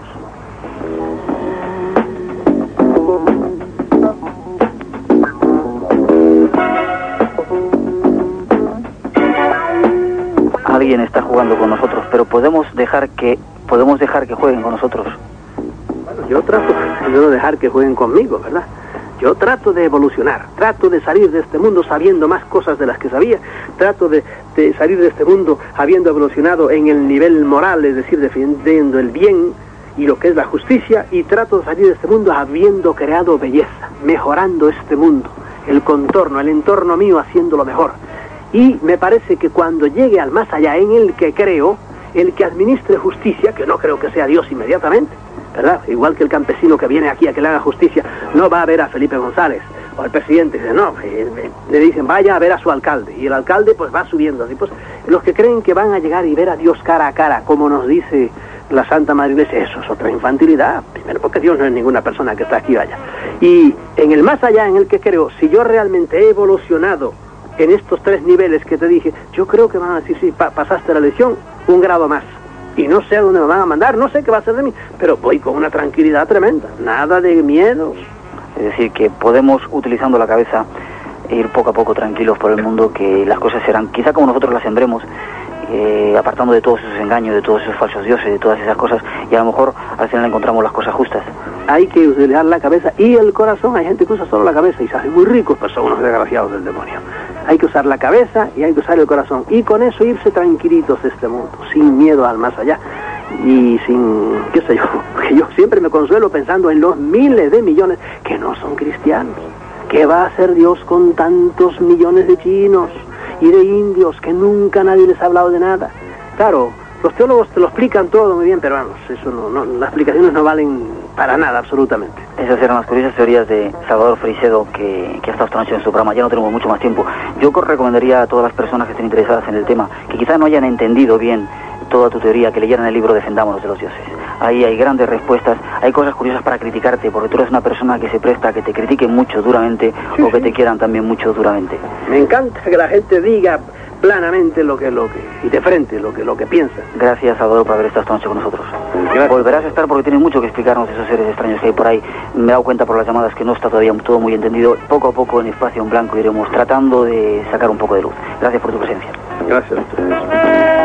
Speaker 5: Alguien está jugando con nosotros, pero podemos dejar que podemos dejar que jueguen con nosotros.
Speaker 15: Bueno, yo trato de no dejar que jueguen conmigo, ¿verdad? Yo trato de evolucionar, trato de salir de este mundo sabiendo más cosas de las que sabía, trato de, de salir de este mundo habiendo evolucionado en el nivel moral, es decir, defendiendo el bien y lo que es la justicia, y trato de salir de este mundo habiendo creado belleza, mejorando este mundo, el contorno, el entorno mío, haciéndolo mejor. Y me parece que cuando llegue al más allá en el que creo, el que administre justicia, que no creo que sea Dios inmediatamente, ¿verdad? Igual que el campesino que viene aquí a que le haga justicia, no va a ver a Felipe González o al presidente, dice, no, le dicen vaya a ver a su alcalde, y el alcalde pues va subiendo así. Pues los que creen que van a llegar y ver a Dios cara a cara, como nos dice la Santa Madre Iglesia, eso es otra infantilidad, primero porque Dios no es ninguna persona que está aquí vaya. Y en el más allá en el que creo, si yo realmente he evolucionado en estos tres niveles que te dije, yo creo que van a decir, sí, pa pasaste la lección un grado más. Y no sé a dónde me van a mandar, no sé qué va a hacer de mí, pero voy con una tranquilidad tremenda, nada de miedos.
Speaker 5: Es decir, que podemos, utilizando la cabeza, ir poco a poco tranquilos por el mundo, que las cosas serán, quizá como nosotros las sembremos, eh, apartando de todos esos engaños, de todos esos falsos dioses, de todas esas cosas, y a lo mejor al final encontramos las cosas justas.
Speaker 15: Hay que utilizar la cabeza y el corazón. Hay gente que usa solo la cabeza y se hacen muy ricos, pero son unos desgraciados del demonio. Hay que usar la cabeza y hay que usar el corazón, y con eso irse tranquilitos de este mundo, sin miedo al más allá y sin, qué sé yo, porque yo siempre me consuelo pensando en los miles de millones que no son cristianos. ¿Qué va a hacer Dios con tantos millones de chinos y de indios que nunca nadie les ha hablado de nada? Claro, los teólogos te lo explican todo muy bien, pero vamos, eso no, no, las explicaciones no valen para nada, absolutamente.
Speaker 5: Esas eran las curiosas teorías de Salvador Freixedo, que, que ha estado esta noche en su programa. Ya no tenemos mucho más tiempo. Yo recomendaría a todas las personas que estén interesadas en el tema, que quizás no hayan entendido bien toda tu teoría, que leyeran el libro Defendámonos de los dioses. Ahí hay grandes respuestas, hay cosas curiosas para criticarte, porque tú eres una persona que se presta a que te critiquen mucho duramente, sí, o que te quieran también mucho duramente.
Speaker 15: Me encanta que la gente diga planamente lo que, lo que, y de frente lo que, lo que piensa.
Speaker 5: Gracias, Salvador, por haber estado esta noche con nosotros. Gracias. Volverás a estar porque tienes mucho que explicarnos de esos seres extraños que hay por ahí. Me he dado cuenta por las llamadas que no está todavía todo muy entendido. Poco a poco, en espacio en blanco, iremos tratando de sacar un poco de luz. Gracias por tu presencia.
Speaker 15: Gracias a ustedes.